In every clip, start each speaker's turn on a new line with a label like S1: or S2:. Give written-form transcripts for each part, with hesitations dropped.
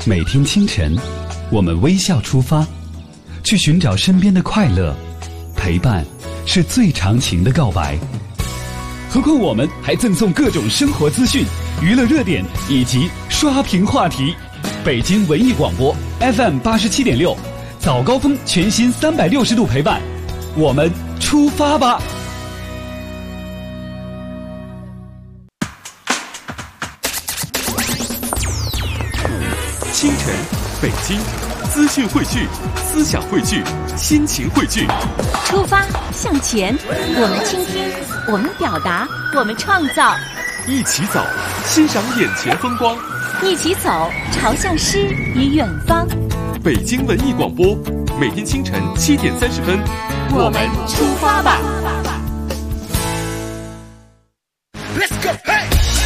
S1: 每天清晨，我们微笑出发，去寻找身边的快乐。陪伴是最长情的告白。何况我们还赠送各种生活资讯、娱乐热点以及刷屏话题。北京文艺广播 FM 87.6，早高峰全新360度陪伴，我们出发吧！
S2: 清晨，北京，资讯汇聚，思想汇聚，心情汇聚。
S3: 出发向前，我们倾听，我们表达，我们创造。
S2: 一起走，欣赏眼前风光。
S3: 一起走，朝向诗与远方。
S2: 北京文艺广播，每天清晨7点30分，
S3: 我们出发吧。
S4: Let's go, hey!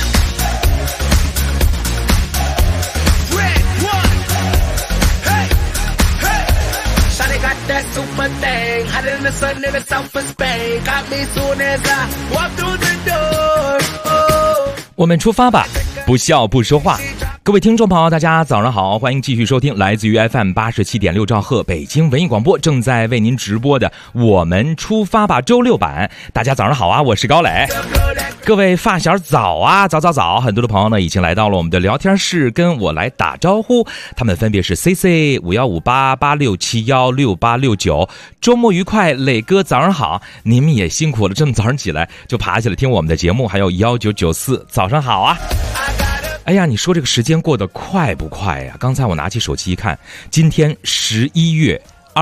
S4: That super thing, hotter than the sun in the south of Spain. Got me soon as I walk through the door. Oh.
S5: 我们出发吧，不笑不说话。各位听众朋友，大家早上好，欢迎继续收听来自于 FM 87.6兆赫北京文艺广播正在为您直播的我们出发吧周六版。大家早上好啊，我是高磊。各位发小早啊，早，很多的朋友呢已经来到了我们的聊天室跟我来打招呼，他们分别是 CC515886716869，周末愉快，磊哥早上好，你们也辛苦了，这么早上起来就爬起来听我们的节目，还有1994早上好啊。哎呀，你说这个时间过得快不快呀？刚才我拿起手机一看，今天11月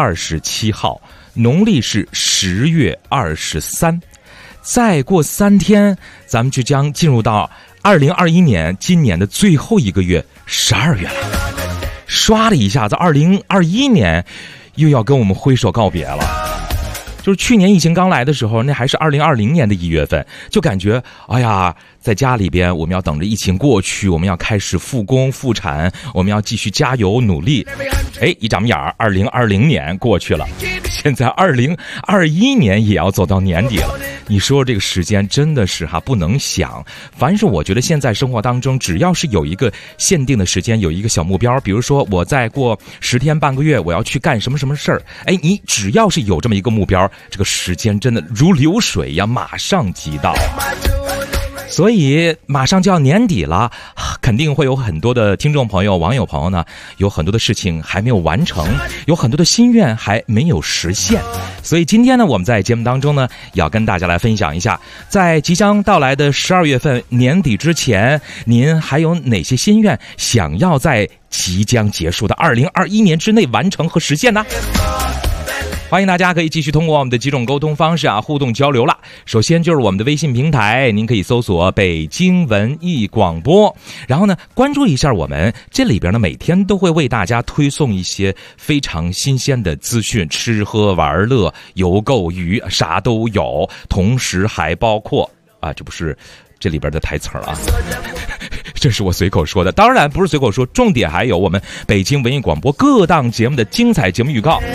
S5: 27号，农历是10月23，再过3天，咱们就将进入到2021年今年的最后一个月12月了。刷了一下子，2021年又要跟我们挥手告别了。就是去年疫情刚来的时候，那还是2020年的1月份，就感觉哎呀，在家里边我们要等着疫情过去，我们要开始复工复产，我们要继续加油努力。哎，一眨眼2020年过去了，现在2021年也要走到年底了。你说这个时间真的是不能想。凡是我觉得现在生活当中，只要是有一个限定的时间，有一个小目标，比如说我再过10天半个月我要去干什么什么事儿，哎，你只要是有这么一个目标，这个时间真的如流水一样马上即到。所以马上就要年底了，肯定会有很多的听众朋友、网友朋友呢，有很多的事情还没有完成，有很多的心愿还没有实现。所以今天呢，我们在节目当中呢，要跟大家来分享一下，在即将到来的12月份年底之前，您还有哪些心愿想要在即将结束的2021年之内完成和实现呢？欢迎大家可以继续通过我们的几种沟通方式互动交流了。首先就是我们的微信平台，您可以搜索北京文艺广播，然后呢关注一下我们，这里边呢每天都会为大家推送一些非常新鲜的资讯，吃喝玩乐游购娱啥都有，同时还包括这不是这里边的台词啊，这是我随口说的，当然不是随口说，重点还有我们北京文艺广播各档节目的精彩节目预告。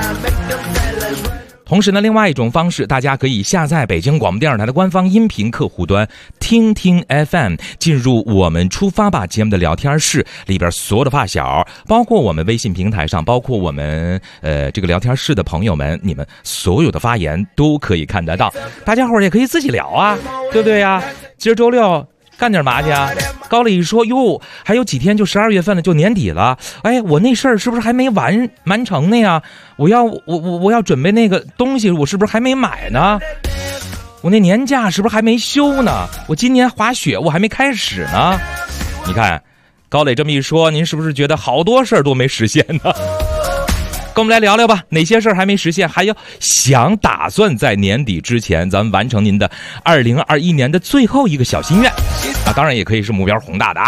S5: 同时呢，另外一种方式，大家可以下载北京广播电视台的官方音频客户端听听 FM， 进入我们出发吧节目的聊天室，里边所有的发小，包括我们微信平台上，包括我们这个聊天室的朋友们，你们所有的发言都可以看得到。大家伙儿也可以自己聊啊，对不对呀？今儿周六干点嘛去啊？高磊一说，哟，还有几天就12月份了，就年底了。哎，我那事儿是不是还没完成呢呀？我要准备那个东西，我是不是还没买呢？我那年假是不是还没休呢？我今年滑雪我还没开始呢。你看，高磊这么一说，您是不是觉得好多事儿都没实现呢？跟我们来聊聊吧，哪些事儿还没实现，还要打算在年底之前咱们完成您的2021年的最后一个小心愿当然也可以是目标宏大的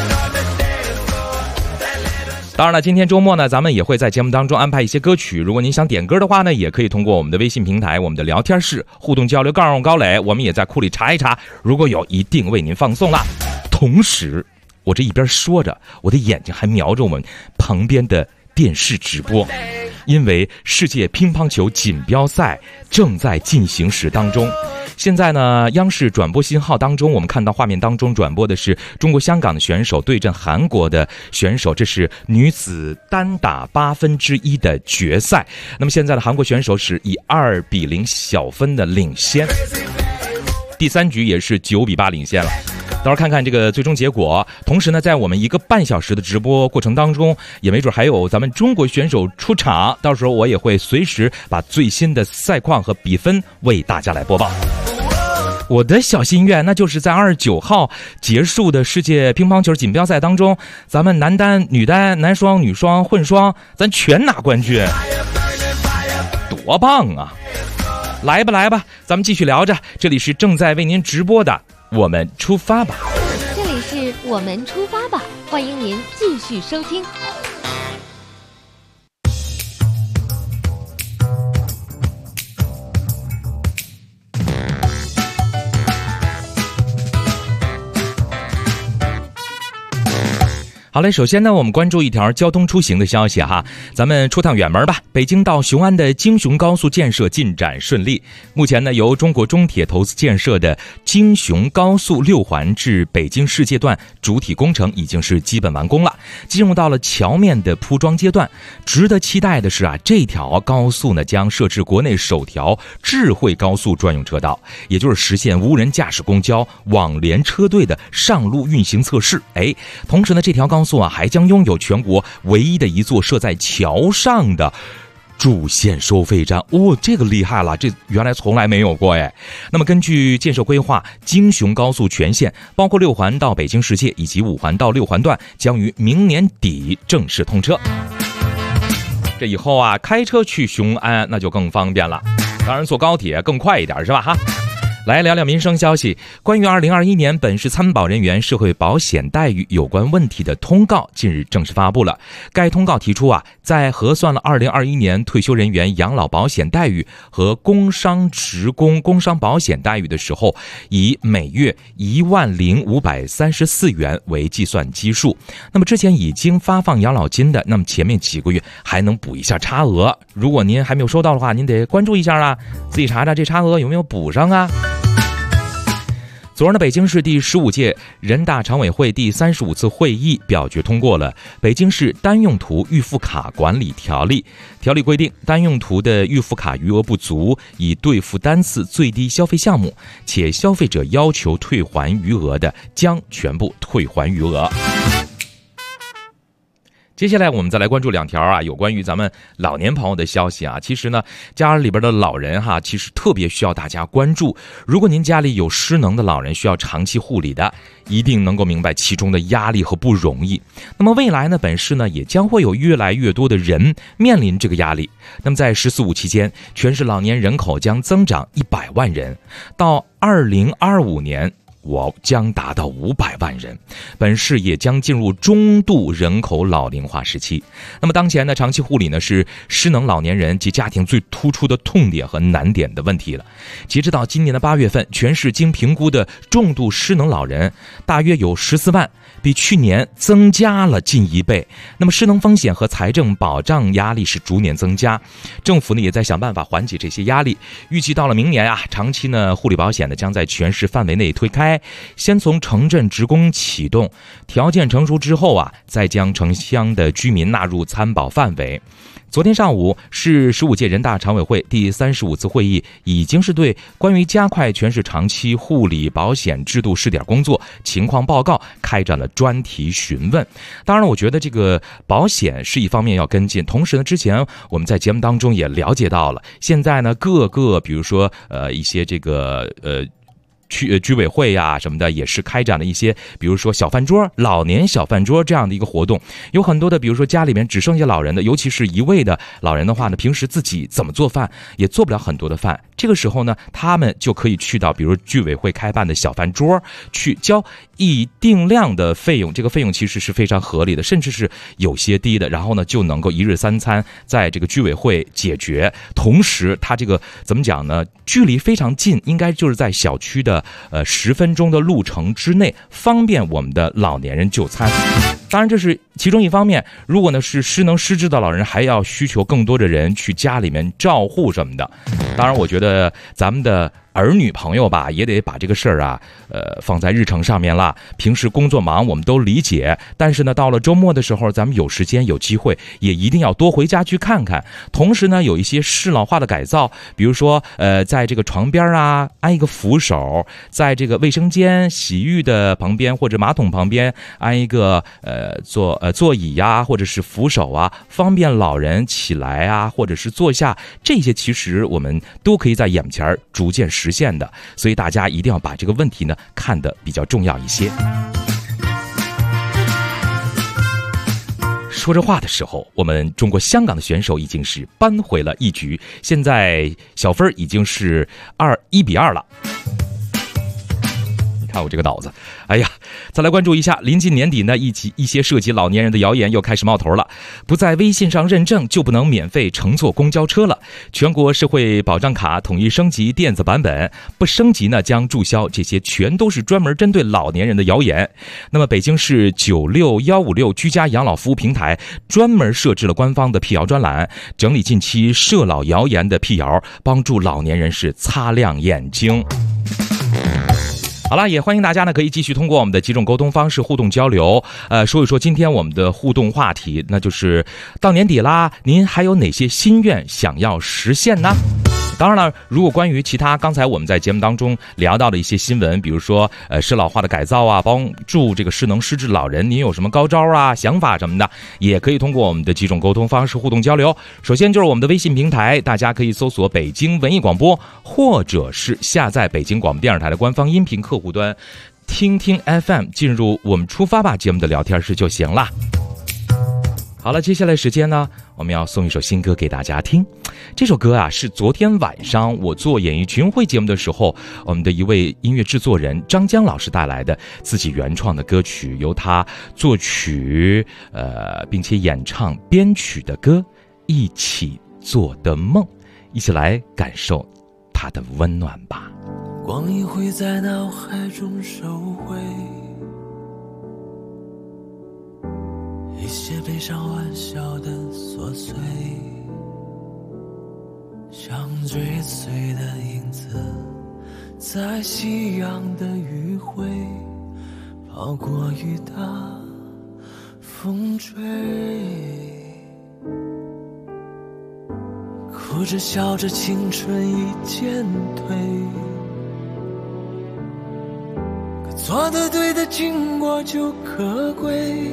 S5: 当然了，今天周末呢，咱们也会在节目当中安排一些歌曲，如果您想点歌的话呢，也可以通过我们的微信平台，我们的聊天室互动交流，告诉我高磊，我们也在库里查一查，如果有一定为您放送了。同时我这一边说着，我的眼睛还瞄着我们旁边的电视直播， 因为世界乒乓球锦标赛正在进行时当中。现在呢，央视转播信号当中，我们看到画面当中转播的是中国香港的选手对阵韩国的选手，这是女子单打1/8的决赛。那么现在的韩国选手是以2-0小分的领先，第3局也是9-8领先了。到时候看看这个最终结果。同时呢，在我们1个半小时的直播过程当中，也没准还有咱们中国选手出场，到时候我也会随时把最新的赛况和比分为大家来播报。我的小心愿那就是在29号结束的世界乒乓球锦标赛当中，咱们男单、女单、男双、女双、混双，咱全拿冠军，多棒啊！来吧，咱们继续聊着。这里是正在为您直播的我们出发吧，
S6: 这里是我们出发吧，欢迎您继续收听。
S5: 好嘞，首先呢，我们关注一条交通出行的消息哈，咱们出趟远门吧。北京到雄安的京雄高速建设进展顺利，目前呢，由中国中铁投资建设的京雄高速6环至北京市阶段主体工程已经是基本完工了，进入到了桥面的铺装阶段。值得期待的是啊，这条高速呢将设置国内首条智慧高速专用车道，也就是实现无人驾驶公交网联车队的上路运行测试。同时呢，这条高速还将拥有全国唯一的一座设在桥上的主线收费站。这个厉害了，这原来从来没有过哎。那么根据建设规划，京雄高速全线包括6环到北京世界以及5环到6环段将于明年底正式通车。这以后啊，开车去雄安那就更方便了，当然坐高铁更快一点是吧哈。来聊聊民生消息，关于2021年本市参保人员社会保险待遇有关问题的通告近日正式发布了。该通告提出在核算了2021年退休人员养老保险待遇和工伤职工工伤保险待遇的时候，以每月10534元为计算基数。那么之前已经发放养老金的，那么前面几个月还能补一下差额。如果您还没有收到的话，您得关注一下啊，自己查查这差额有没有补上啊。昨日呢，北京市第15届人大常委会第35次会议表决通过了《北京市单用途预付卡管理条例》。条例规定，单用途的预付卡余额不足，已兑付单次最低消费项目，且消费者要求退还余额的，将全部退还余额。接下来我们再来关注2条有关于咱们老年朋友的消息其实呢，家里边的老人其实特别需要大家关注。如果您家里有失能的老人需要长期护理的，一定能够明白其中的压力和不容易。那么未来呢，本市呢也将会有越来越多的人面临这个压力。那么在“14·5”期间，全市老年人口将增长100万人，到2025年我将达到500万人，本市也将进入中度人口老龄化时期。那么当前呢，长期护理呢是失能老年人及家庭最突出的痛点和难点的问题了。截止到今年的8月份，全市经评估的重度失能老人大约有14万，比去年增加了近1倍。那么失能风险和财政保障压力是逐年增加，政府呢也在想办法缓解这些压力。预计到了明年长期呢护理保险呢将在全市范围内推开，先从城镇职工启动，条件成熟之后再将城乡的居民纳入参保范围。昨天上午，市15届人大常委会第35次会议已经是对关于加快全市长期护理保险制度试点工作情况报告开展了专题询问。当然我觉得这个保险是一方面要跟进，同时呢，之前我们在节目当中也了解到了，现在呢各个比如说一些这个居委会什么的也是开展了一些比如说小饭桌、老年小饭桌这样的一个活动。有很多的比如说家里面只剩下老人的，尤其是一位的老人的话呢，平时自己怎么做饭也做不了很多的饭，这个时候呢他们就可以去到比如居委会开办的小饭桌去交一定量的费用，这个费用其实是非常合理的，甚至是有些低的，然后呢就能够1日3餐在这个居委会解决。同时他这个怎么讲呢，距离非常近，应该就是在小区的个10分钟的路程之内，方便我们的老年人就餐。当然这是其中一方面，如果呢是失能失智的老人，还要需求更多的人去家里面照护什么的。当然我觉得咱们的儿女朋友吧，也得把这个事儿啊放在日程上面了。平时工作忙我们都理解，但是呢到了周末的时候，咱们有时间有机会也一定要多回家去看看。同时呢有一些适老化的改造，比如说在这个床边啊安一个扶手，在这个卫生间洗浴的旁边或者马桶旁边安一个座椅呀，或者是扶手啊，方便老人起来啊，或者是坐下，这些其实我们都可以在眼前逐渐实现的。所以大家一定要把这个问题呢看得比较重要一些。说这话的时候，我们中国香港的选手已经是扳回了一局，现在小分已经是1-2了。看我这个脑子，哎呀，再来关注一下，临近年底呢，一些涉及老年人的谣言又开始冒头了。不在微信上认证就不能免费乘坐公交车了。全国社会保障卡统一升级电子版本，不升级呢将注销。这些全都是专门针对老年人的谣言。那么北京市96156居家养老服务平台专门设置了官方的辟谣专栏，整理近期涉老谣言的辟谣，帮助老年人士擦亮眼睛。好了，也欢迎大家呢可以继续通过我们的几种沟通方式互动交流，说一说今天我们的互动话题，那就是到年底啦，您还有哪些心愿想要实现呢？当然了，如果关于其他刚才我们在节目当中聊到的一些新闻，比如说适老化的改造啊，帮助这个失能失智老人，您有什么高招啊、想法什么的，也可以通过我们的几种沟通方式互动交流。首先就是我们的微信平台，大家可以搜索北京文艺广播，或者是下载北京广播电视台的官方音频客户端听听 FM， 进入我们出发吧节目的聊天室就行了。好了，接下来时间呢，我们要送一首新歌给大家听。这首歌啊，是昨天晚上我做演艺群会节目的时候，我们的一位音乐制作人张江老师带来的自己原创的歌曲，由他作曲并且演唱编曲的歌《一起做的梦》，一起来感受它的温暖吧。
S7: 光阴会在脑海中收回一些悲伤玩笑的琐碎，像追随的影子，在夕阳的余晖跑过雨打风吹，哭着笑着青春已渐退，可错的对的经过就可贵，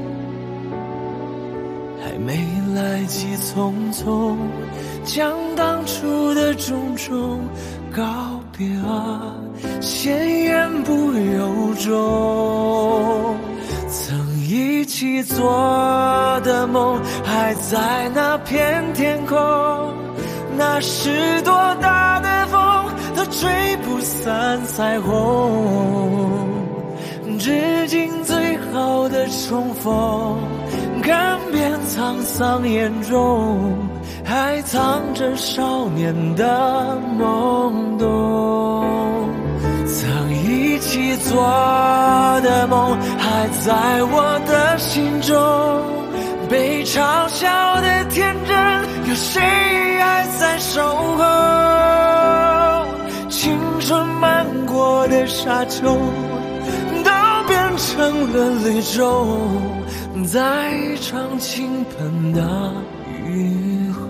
S7: 还没来及匆匆将当初的种种告别啊，鲜艳不由衷。曾一起做的梦还在那片天空，那是多大的风都吹不散彩虹，致敬最好的重逢，看遍沧桑眼中还藏着少年的懵懂。曾一起做的梦还在我的心中，被嘲笑的天真有谁还在守候，青春漫过的沙丘都变成了绿洲，在一场倾盆大雨后。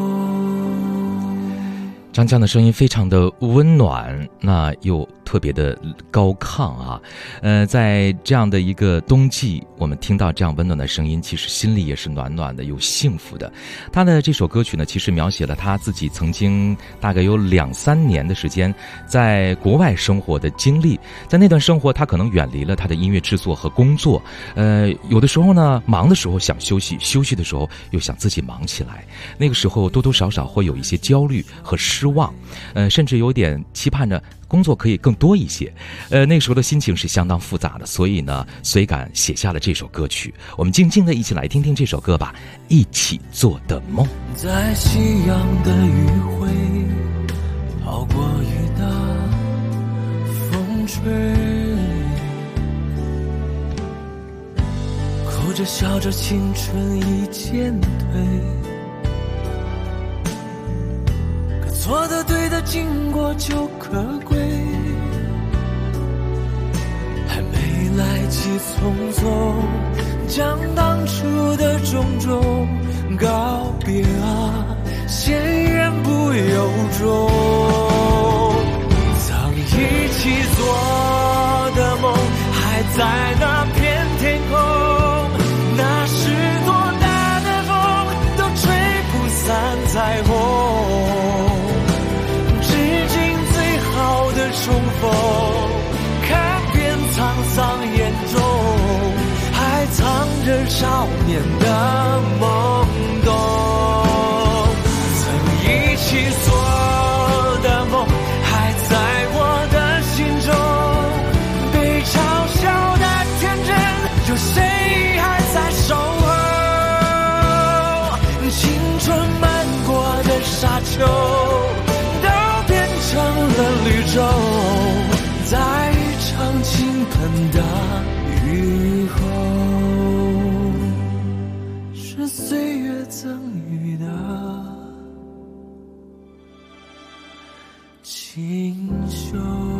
S5: 张江的声音非常的温暖，那又特别的高亢啊。在这样的一个冬季，我们听到这样温暖的声音，其实心里也是暖暖的，有幸福的。他的这首歌曲呢，其实描写了他自己曾经大概有2-3年的时间在国外生活的经历。在那段生活，他可能远离了他的音乐制作和工作，有的时候呢，忙的时候想休息，休息的时候又想自己忙起来。那个时候多多少少会有一些焦虑和失望，甚至有点期盼着工作可以更多一些。那时候的心情是相当复杂的，所以呢，随感写下了这首歌曲。我们静静的一起来听听这首歌吧，一起做的梦。
S7: 在夕阳的余晖跑过雨打吹，哭着笑着青春已渐退，可错的对的经过就可贵，还没来及匆匆将当初的种种告别啊，先言不由衷。曾一起做的梦还在那片天空，那是多大的风都吹不散彩虹，致敬最好的重逢，看遍沧桑眼中还藏着少年的懵懂。曾一起做的梦还在我的心中，被嘲笑的天真，有谁还在守候？青春漫过的沙丘都变成了绿洲，在一场倾盆大雨后，是岁月赠予的清秀。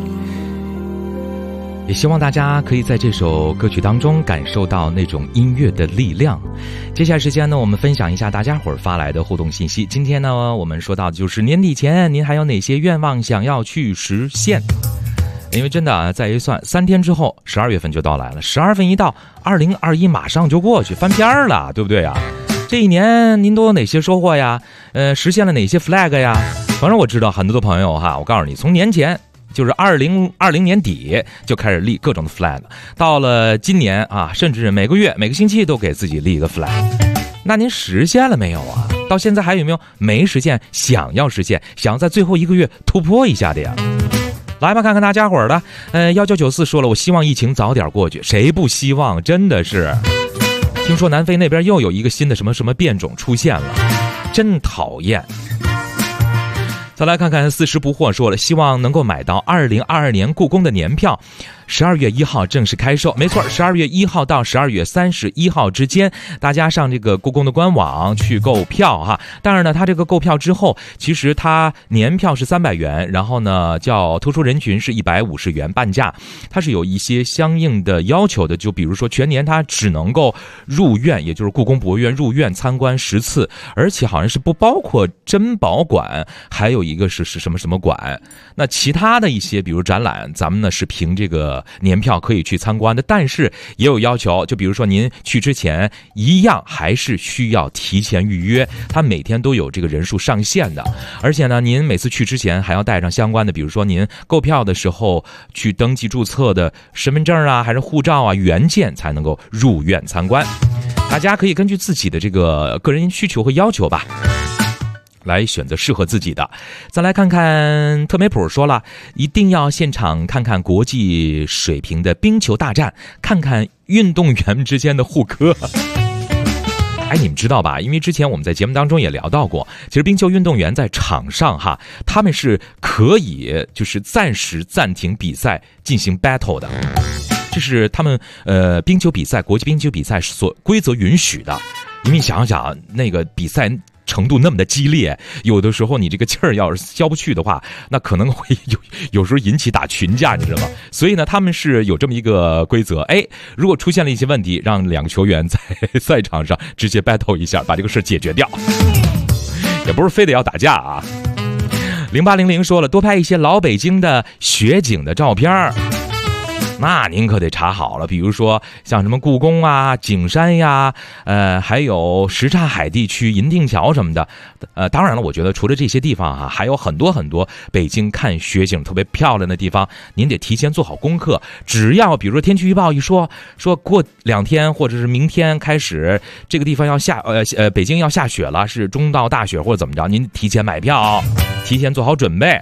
S5: 也希望大家可以在这首歌曲当中感受到那种音乐的力量。接下来时间呢，我们分享一下大家伙儿发来的互动信息。今天呢，我们说到的就是年底前您还有哪些愿望想要去实现？因为真的啊，再一算3天之后12月份就到来了，12月份一到2021马上就过去，翻篇了，对不对啊？这一年您都有哪些收获呀？实现了哪些 flag 呀？反正我知道很多的朋友哈，我告诉你，从年前就是2020年底就开始立各种的 flag， 到了今年啊，甚至每个月每个星期都给自己立一个 flag。那您实现了没有啊？到现在还有没有没实现，想要实现，想要在最后1个月突破一下的呀？来吧，看看大家伙儿的。1994说了，我希望疫情早点过去，谁不希望？真的是。听说南非那边又有一个新的什么什么变种出现了，真讨厌。再来看看40不惑说了，希望能够买到2022年故宫的年票，12月1号正式开售。没错，12月1号到12月31号之间，大家上这个故宫的官网去购票哈。当然呢，它这个购票之后，其实它年票是300元，然后呢叫特殊人群是150元半价，它是有一些相应的要求的，就比如说全年它只能够入院，也就是故宫博物院入院参观10次，而且好像是不包括珍宝馆，还有一个是什么什么馆。那其他的一些比如展览，咱们呢是凭这个年票可以去参观的，但是也有要求，就比如说您去之前一样还是需要提前预约，它每天都有这个人数上限的。而且呢，您每次去之前还要带上相关的，比如说您购票的时候去登记注册的身份证啊，还是护照啊原件，才能够入院参观。大家可以根据自己的这个个人需求和要求吧，来选择适合自己的。再来看看特美普说了，一定要现场看看国际水平的冰球大战，看看运动员之间的互磕。哎，你们知道吧？因为之前我们在节目当中也聊到过，其实冰球运动员在场上哈，他们是可以就是暂时暂停比赛进行 battle 的，这是他们冰球比赛国际冰球比赛所规则允许的。因为想想那个比赛程度那么的激烈，有的时候你这个气儿要是消不去的话，那可能会有时候引起打群架，你知道吗？所以呢，他们是有这么一个规则，哎，如果出现了一些问题，让2个球员在赛场上直接 battle 一下，把这个事解决掉，也不是非得要打架啊。0800说了，多拍一些老北京的雪景的照片，那您可得查好了，比如说像什么故宫啊、景山呀，还有什刹海地区银锭桥什么的。当然了，我觉得除了这些地方哈，还有很多很多北京看雪景特别漂亮的地方，您得提前做好功课。只要比如说天气预报一说过2天或者是明天开始，这个地方要北京要下雪了，是中到大雪或者怎么着，您提前买票，提前做好准备。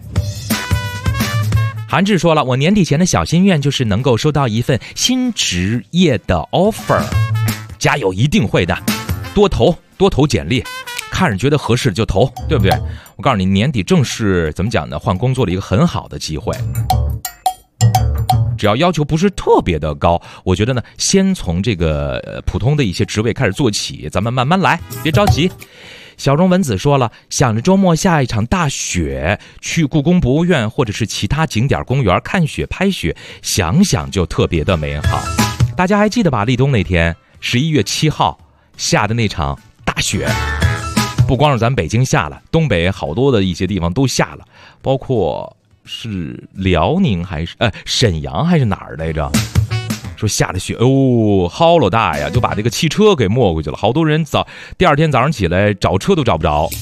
S5: 韩志说了，我年底前的小心愿就是能够收到一份新职业的 offer， 加油，一定会的，多投简历，看着觉得合适就投，对不对？我告诉你，年底正是怎么讲呢，换工作的一个很好的机会。 只要要求不是特别的高，我觉得呢，先从这个普通的一些职位开始做起，咱们慢慢来，别着急。小荣文子说了，想着周末下一场大雪，去故宫博物院或者是其他景点公园看雪拍雪，想想就特别的美好。大家还记得吧？立冬那天11月7号下的那场大雪，不光是咱北京下了，东北好多的一些地方都下了，包括是辽宁还是沈阳还是哪儿来着？说下的雪好老大呀，就把这个汽车给没过去了，好多人第二天早上起来找车都找不着。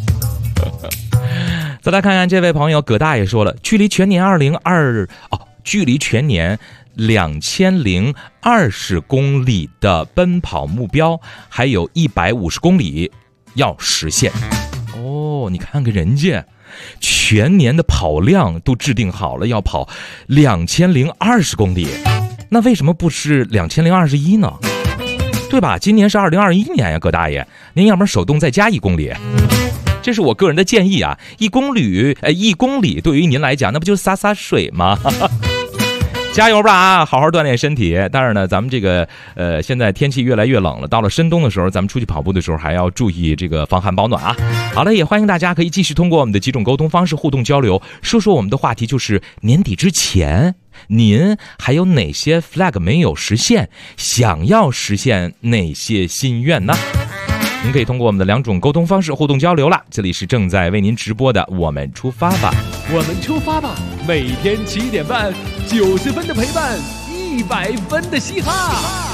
S5: 再来看看这位朋友葛大爷说了，距离全年2020公里的奔跑目标还有150公里要实现。你看看人家全年的跑量都制定好了，要跑2020公里，那为什么不是2021呢？对吧？今年是2021年呀，葛大爷，您要不然手动再加1公里？这是我个人的建议啊，1公里对于您来讲，那不就是洒水吗？加油吧啊，好好锻炼身体。当然呢，咱们这个现在天气越来越冷了，到了深冬的时候，咱们出去跑步的时候还要注意这个防寒保暖啊。好了，也欢迎大家可以继续通过我们的几种沟通方式互动交流，说说我们的话题就是年底之前您还有哪些 flag 没有实现，想要实现哪些心愿呢？您可以通过我们的2种沟通方式互动交流了。这里是正在为您直播的我们出发吧，
S1: 我们出发吧，每天7点半，90分的陪伴，100分的嘻哈。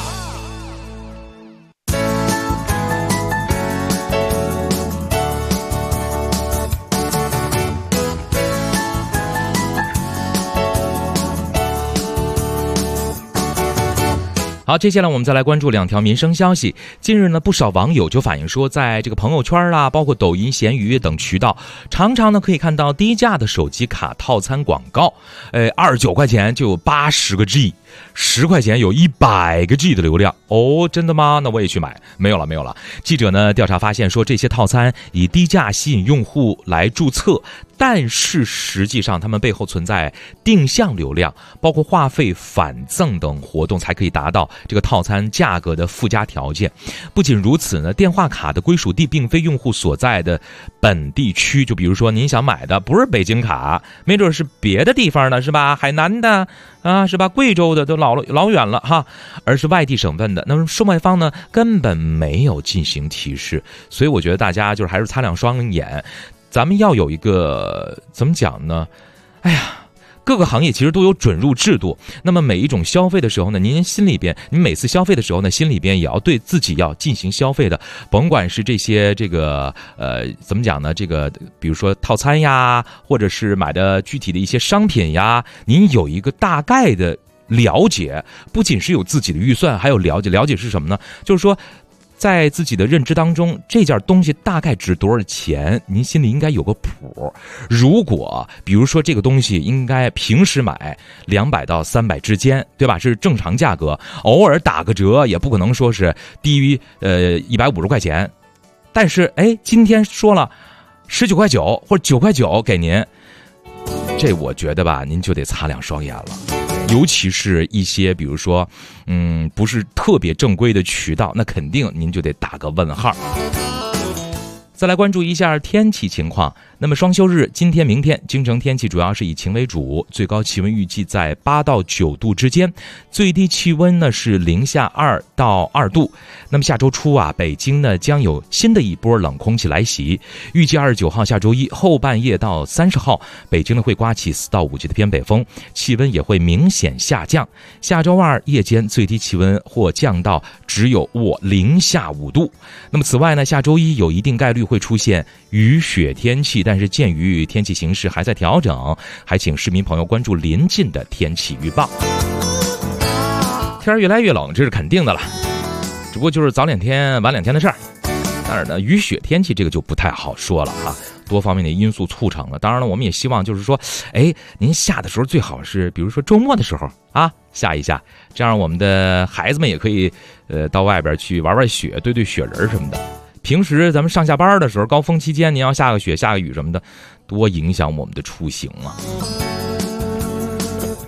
S5: 好，接下来我们再来关注2条民生消息。近日呢，不少网友就反映说，在这个朋友圈啦，包括抖音、闲鱼等渠道，常常呢可以看到低价的手机卡套餐广告，29块钱就有80个 G，10块钱有100个 G 的流量。真的吗？那我也去买。没有了。记者呢调查发现说，这些套餐以低价吸引用户来注册，但是实际上他们背后存在定向流量，包括话费返赠等活动，才可以达到这个套餐价格的附加条件。不仅如此呢，电话卡的归属地并非用户所在的本地区，就比如说您想买的不是北京卡，没准是别的地方的，是吧？海南的啊，是吧？贵州的都老远了哈，而是外地省份的。那么售卖方呢根本没有进行提示，所以我觉得大家就是还是擦亮双眼。咱们要有一个怎么讲呢？各个行业其实都有准入制度。那么每一种消费的时候呢，您每次消费的时候呢，心里边也要对自己要进行消费的，甭管是这些怎么讲呢？这个比如说套餐呀，或者是买的具体的一些商品呀，您有一个大概的了解，不仅是有自己的预算，还有了解是什么呢？就是说，在自己的认知当中，这件东西大概值多少钱，您心里应该有个谱。如果比如说这个东西应该平时买200到300之间，对吧？是正常价格，偶尔打个折也不可能说是低于150块钱。但是今天说了19.9块或者9块9给您，这我觉得吧，您就得擦亮双眼了。尤其是一些比如说不是特别正规的渠道，那肯定您就得打个问号。再来关注一下天气情况。那么双休日今天明天京城天气主要是以晴为主，最高气温预计在8到9度之间，最低气温呢是零下2到2度。那么下周初啊，北京呢将有新的一波冷空气来袭，预计29号下周一后半夜到30号，北京呢会刮起4到5级的偏北风，气温也会明显下降。下周二夜间最低气温或降到只有零下5度。那么此外呢，下周一有一定概率会出现雨雪天气，但是鉴于天气形势还在调整，还请市民朋友关注临近的天气预报。天越来越冷，这是肯定的了，只不过就是早2天晚2天的事儿。当然呢，雨雪天气这个就不太好说了啊，多方面的因素促成了。当然了，我们也希望就是说，您下的时候最好是比如说周末的时候啊下一下，这样我们的孩子们也可以到外边去玩雪，堆雪人什么的。平时咱们上下班的时候，高峰期间您要下个雪下个雨什么的，多影响我们的出行啊。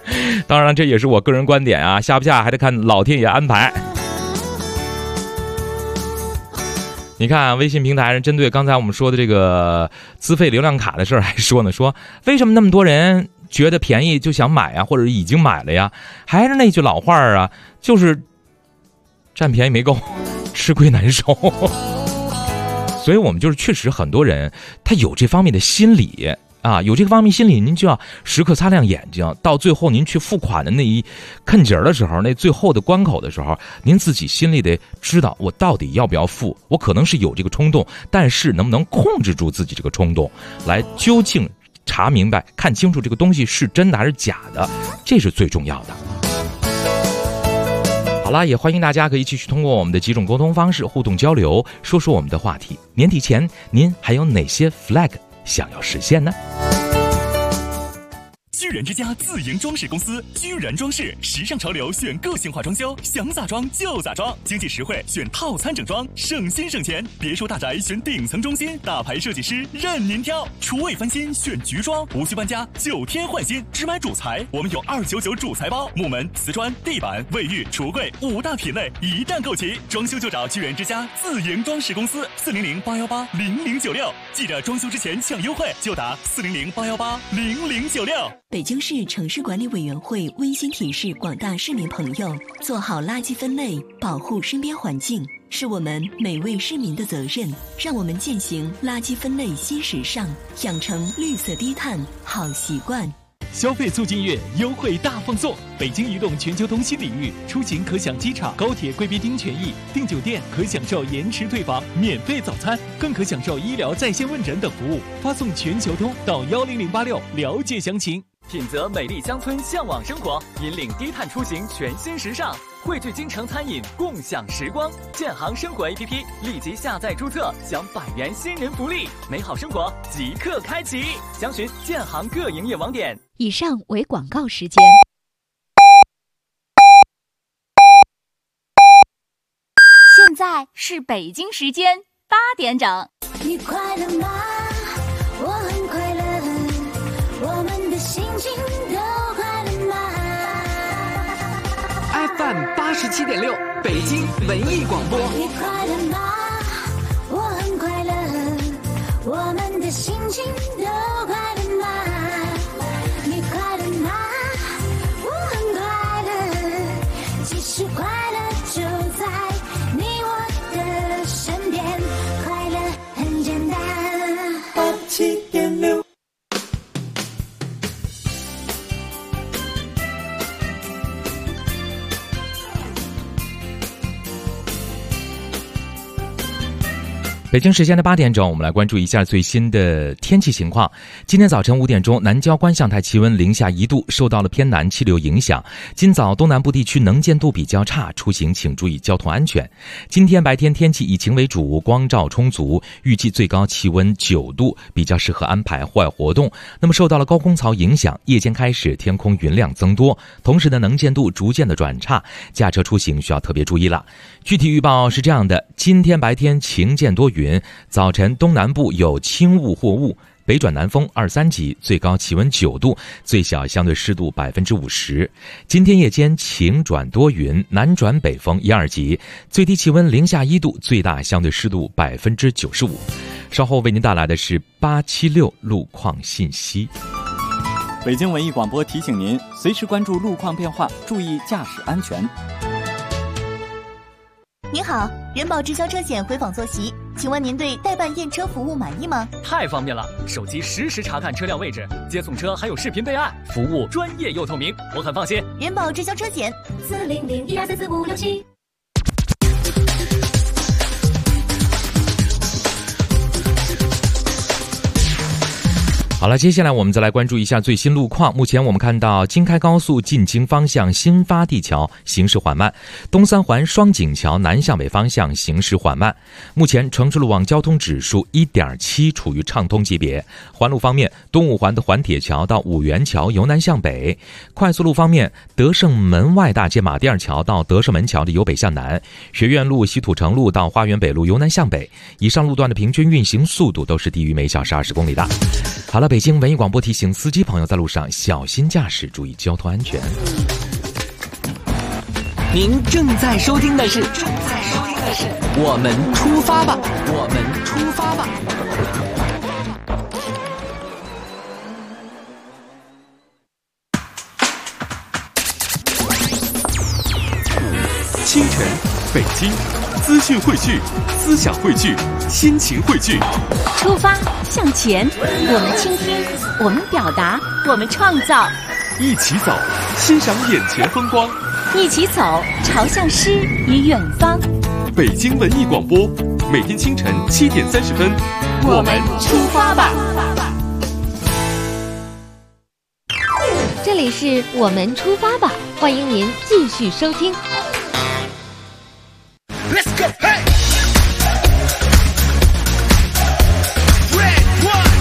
S5: 当然这也是我个人观点啊，下不下还得看老天爷安排。你看微信平台上针对刚才我们说的这个资费流量卡的事儿还说呢，说为什么那么多人觉得便宜就想买啊，或者已经买了呀？还是那句老话啊，就是占便宜没够，吃亏难受。所以我们就是确实很多人他有这方面的心理啊，有这个方面心理，您就要时刻擦亮眼睛，到最后您去付款的那一坎节的时候，那最后的关口的时候，您自己心里得知道我到底要不要付。我可能是有这个冲动，但是能不能控制住自己这个冲动，来究竟查明白看清楚这个东西是真的还是假的，这是最重要的。好了，也欢迎大家可以继续通过我们的几种沟通方式互动交流，说说我们的话题。年底前您还有哪些 flag 想要实现呢？
S2: 居然之家自营装饰公司，居然装饰，时尚潮流选个性化装修，想咋装就咋装，经济实惠选套餐整装，省心省钱。别墅大宅选顶层中心，大牌设计师任您挑。厨卫翻新选菊装，无需搬家，9天换新。只买主材，我们有299主材包，木门、瓷砖、地板、卫浴、橱柜5大品类一旦购齐，装修就找居然之家自营装饰公司，400-818-0096。记着装修之前抢优惠，就打400-818-0096。
S8: 北京市城市管理委员会温馨提示广大市民朋友，做好垃圾分类，保护身边环境，是我们每位市民的责任。让我们践行垃圾分类新时尚，养成绿色低碳好习惯。
S9: 消费促进月优惠大放送，北京移动全球通新领域，出行可享机场、高铁贵宾厅权益，订酒店可享受延迟退房、免费早餐，更可享受医疗在线问诊等服务。发送全球通到10086了解详情。
S10: 品泽美丽乡村向往生活，引领低碳出行全新时尚，汇聚京城餐饮共享时光。建行生活 APP 立即下载注册，享100元新人福利，美好生活即刻开启。详询建行各营业网点。
S6: 以上为广告时间。
S3: 现在是北京时间8点整。
S11: 你快乐吗？我很快乐，我们的心情都快乐吗
S12: ？FM 87.6，北京文艺广播。
S11: 你快乐吗？我很快乐，我们的心情都快乐吗？你快乐吗？我很快乐，其实快乐就在你我的身边，快乐很简单。87.6。
S5: 北京时间的8点整，我们来关注一下最新的天气情况。今天早晨5点钟，南郊观象台气温零下1度，受到了偏南气流影响。今早东南部地区能见度比较差，出行请注意交通安全。今天白天天气以晴为主，光照充足，预计最高气温9度，比较适合安排户外活动。那么受到了高空槽影响，夜间开始天空云量增多，同时呢能见度逐渐的转差，驾车出行需要特别注意了。具体预报是这样的：今天白天晴间多云，早晨东南部有轻雾或雾，北转南风2、3级，最高气温9度，最小相对湿度50%。今天夜间晴转多云，南转北风1、2级，最低气温零下1度，最大相对湿度95%。稍后为您带来的是876路况信息。
S13: 北京文艺广播提醒您，随时关注路况变化，注意驾驶安全。
S14: 您好，人保直销车险回访坐席，请问您对代办验车服务满意吗？
S10: 太方便了，手机实时查看车辆位置，接送车还有视频备案，服务专业又透明，我很放心。
S14: 人保直销车险
S11: 400-1234567。
S5: 好了，接下来我们再来关注一下最新路况。目前我们看到京开高速进京方向新发地桥行驶缓慢，东三环双井桥南向北方向行驶缓慢。目前城市路网交通指数 1.7 处于畅通级别。环路方面，东五环的环铁桥到五元桥由南向北。快速路方面，德胜门外大街马甸桥到德胜门桥的由北向南，学院路西土城路到花园北路由南向北。以上路段的平均运行速度都是低于每小时20公里的。好了， 北京文艺广播提醒司机朋友在路上小心驾驶，注意交通安全。
S12: 您正在收听的是我们出发吧，我们出发吧。
S2: 清晨，北京，资讯汇聚，思想汇聚，心情汇聚。
S3: 出发向前，我们倾听，我们表达，我们创造。
S2: 一起走，欣赏眼前风光。
S3: 一起走，朝向诗与远方。
S2: 北京文艺广播，每天清晨7点30分，
S3: 我们出发吧。
S6: 这里是我们出发吧，欢迎您继续收听。
S4: Let's go, hey! Red one,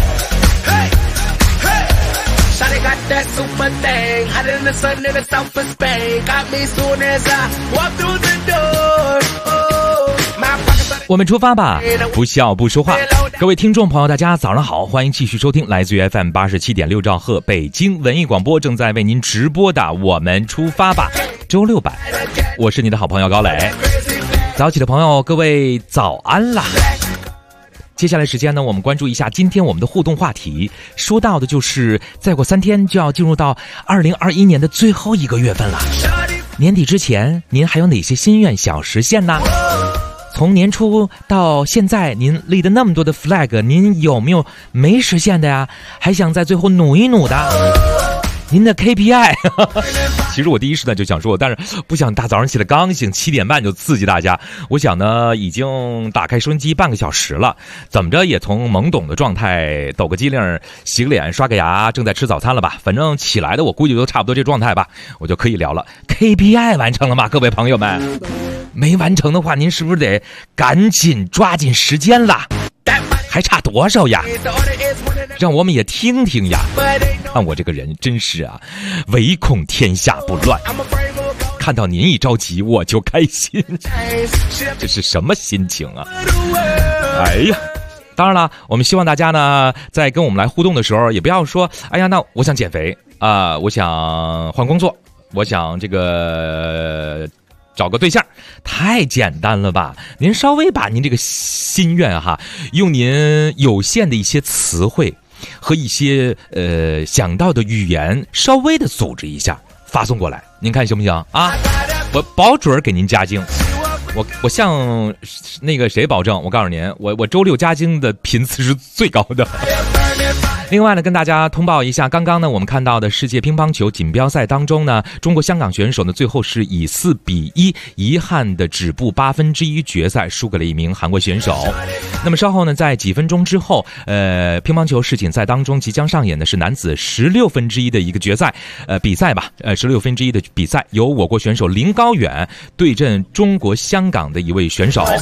S4: hey, hey! Shawty got that super thing, hotter than the sun in the south of Spain. Got me soon as I walk through the door. Oh, my pockets are
S5: 我们出发吧，不笑不说话。各位听众朋友，大家早上好，欢迎继续收听来自于 FM 87.6兆赫北京文艺广播正在为您直播的《我们出发吧》周六版，我是你的好朋友高磊。早起的朋友，各位早安啦！接下来时间呢，我们关注一下今天我们的互动话题，说到的就是再过3天就要进入到2021年的最后一个月份了。年底之前，您还有哪些心愿想实现呢？从年初到现在，您立的那么多的 flag， 您有没有没实现的呀？还想在最后努一努的？您的 KPI 其实我第一时间就想说，但是不想大早上起来刚醒7点半就刺激大家。我想呢，已经打开收音机半个小时了，怎么着也从懵懂的状态抖个机灵，洗个脸，刷个牙，正在吃早餐了吧？反正起来的我估计都差不多这状态吧，我就可以聊了。KPI 完成了吗？各位朋友们，没完成的话，您是不是得赶紧抓紧时间啦？还差多少呀？让我们也听听呀。看我这个人真是啊，唯恐天下不乱。看到您一着急我就开心，这是什么心情啊？哎呀，当然了，我们希望大家呢，在跟我们来互动的时候，也不要说，哎呀，那我想减肥啊，我想换工作，我想这个找个对象，太简单了吧？您稍微把您这个心愿哈，用您有限的一些词汇和一些想到的语言，稍微的组织一下，发送过来，您看行不行啊？我保准给您加精。我向那个谁保证，我告诉您，我周六加精的频次是最高的。另外呢，跟大家通报一下，刚刚呢我们看到的世界乒乓球锦标赛当中呢，中国香港选手呢最后是以4-1遗憾的止步1/8决赛，输给了一名韩国选手。那么稍后呢，在几分钟之后，乒乓球世锦赛当中即将上演的是男子1/16的一个决赛，比赛吧，1/16的比赛，由我国选手林高远对阵中国香港的一位选手。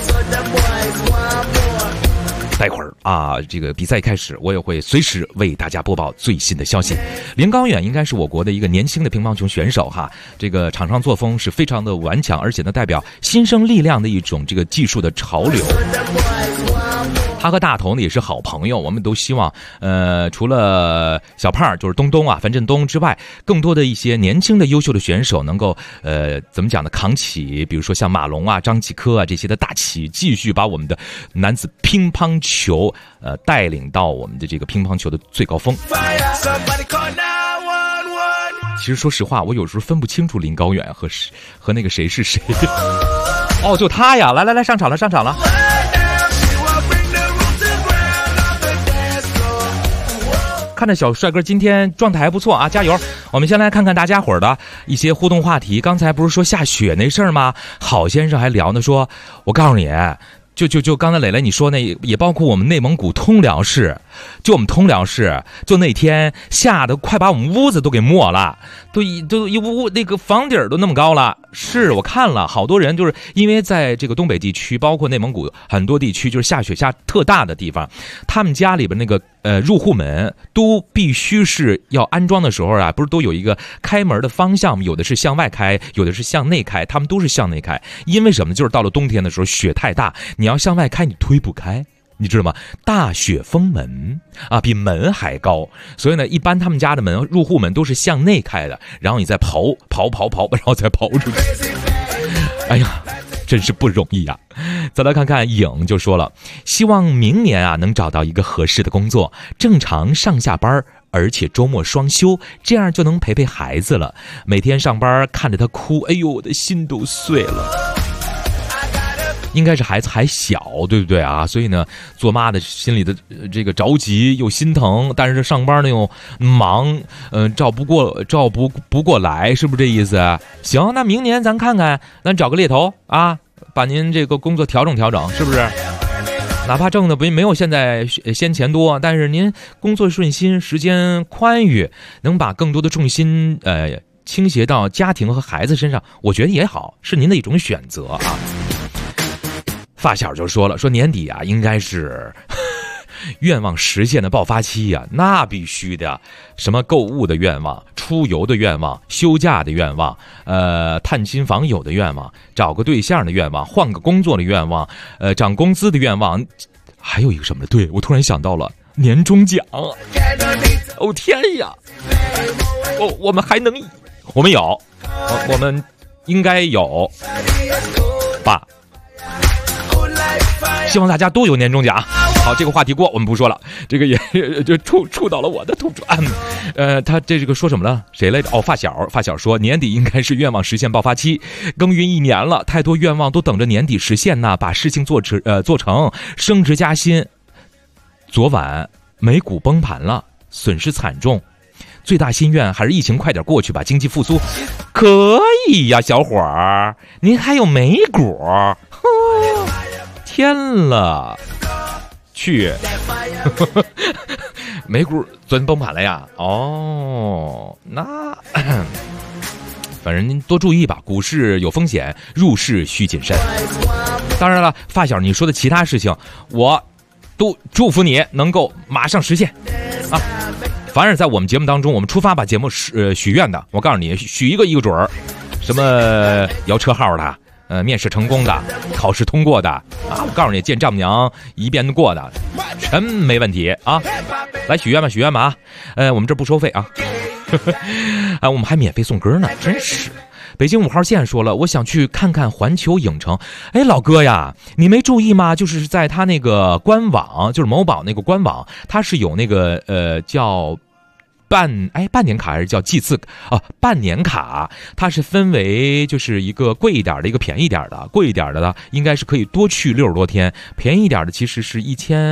S5: 待会儿啊，这个比赛开始，我也会随时为大家播报最新的消息。林高远应该是我国的一个年轻的乒乓球选手哈，这个场上作风是非常的顽强，而且呢代表新生力量的一种这个技术的潮流。他和大头呢也是好朋友，我们都希望除了小胖就是东东啊樊振东之外，更多的一些年轻的优秀的选手能够怎么讲呢，扛起比如说像马龙啊张继科啊这些的大旗，继续把我们的男子乒乓球带领到我们的这个乒乓球的最高峰。其实说实话，我有时候分不清楚林高远和那个谁是谁。哦，就他呀，来上场了。看着小帅哥今天状态还不错啊，加油！我们先来看看大家伙的一些互动话题。刚才不是说下雪那事儿吗？郝先生还聊呢，说我告诉你，就刚才磊磊你说那，也包括我们内蒙古通辽市，就我们通辽市，就那天下的快把我们屋子都给没了，都一屋那个房顶都那么高了。是我看了好多人，就是因为在这个东北地区，包括内蒙古很多地区，就是下雪下特大的地方，他们家里边那个入户门都必须是要安装的时候啊，不是都有一个开门的方向，有的是向外开，有的是向内开，他们都是向内开。因为什么呢？就是到了冬天的时候雪太大，你要向外开你推不开， 你知道吗？大雪封门啊，比门还高，所以呢，一般他们家的门入户门都是向内开的，然后你再刨，然后再刨出去。哎呀，真是不容易呀！再来看看颖就说了，希望明年啊能找到一个合适的工作，正常上下班，而且周末双休，这样就能陪陪孩子了。每天上班看着他哭，哎呦，我的心都碎了。应该是孩子还小，对不对啊？所以呢，做妈的心里的这个着急又心疼，但是上班呢又忙，照不过来，是不是这意思？行，那明年咱看看，咱找个猎头啊，把您这个工作调整调整，是不是？哪怕挣的没有现在先前多，但是您工作顺心，时间宽裕，能把更多的重心倾斜到家庭和孩子身上，我觉得也好，是您的一种选择啊。发小就说了，说年底啊，应该是愿望实现的爆发期呀，那必须的。什么购物的愿望、出游的愿望、休假的愿望、探亲访友的愿望、找个对象的愿望、换个工作的愿望、涨工资的愿望，还有一个什么的？对，我突然想到了年终奖。哦天呀！我们还能，我们有，我们应该有吧。希望大家都有年终奖。好，这个话题过，我们不说了。这个也就触到了我的痛处。他这个说什么了？谁来着？哦，发小说年底应该是愿望实现爆发期，耕耘1年了，太多愿望都等着年底实现呢，把事情做成，升职加薪。昨晚美股崩盘了，损失惨重。最大心愿还是疫情快点过去吧，经济复苏。可以呀，小伙儿，您还有美股？天了，去，美股昨天崩盘了呀？哦，那反正您多注意吧，股市有风险，入市需谨慎。当然了，发小你说的其他事情，我都祝福你能够马上实现啊！凡是在我们节目当中，我们出发把节目许愿的，我告诉你，许一个准儿，什么摇车号的。面试成功的，考试通过的啊！我告诉你，见丈母娘一遍过的，全没问题啊！来许愿吧啊！我们这不收费啊，我们还免费送歌呢，真是。北京5号线说了，我想去看看环球影城。哎，老哥呀，你没注意吗？就是在他那个官网，就是某宝那个官网，它是有那个叫。半年卡还是叫季次啊？半年卡，它是分为就是一个贵一点的，一个便宜点的。贵一点的呢，应该是可以多去60多天；便宜点的其实是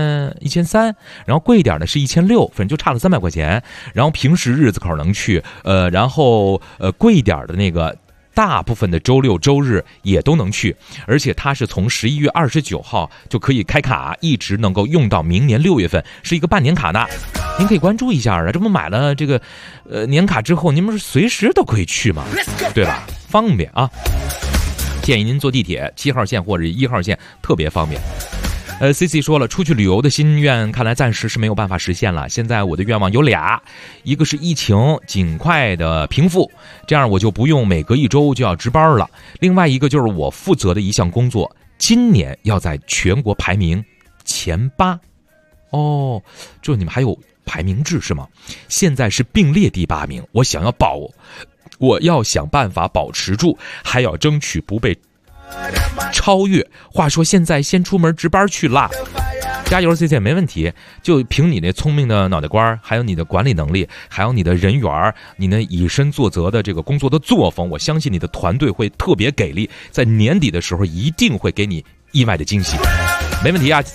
S5: 1300，然后贵一点的是1600，反正就差了300块钱。然后平时日子口能去，然后贵一点的那个。大部分的周六周日也都能去，而且它是从11月29号就可以开卡，一直能够用到明年6月份，是一个半年卡呢。您可以关注一下啊，这不买了这个年卡之后，您们是随时都可以去嘛，对吧？方便啊！建议您坐地铁7号线或者1号线，特别方便。CC 说了，出去旅游的心愿看来暂时是没有办法实现了。现在我的愿望有俩，一个是疫情尽快的平复，这样我就不用每隔1周就要值班了。另外一个就是我负责的一项工作，今年要在全国排名前8。哦，这你们还有排名制是吗？现在是并列第8名，我要想办法保持住，还要争取不被超越。话说现在先出门值班去啦，加油 CC 没问题，就凭你那聪明的脑袋瓜，还有你的管理能力，还有你的人缘，你那以身作则的这个工作的作风，我相信你的团队会特别给力，在年底的时候一定会给你意外的惊喜。没问题啊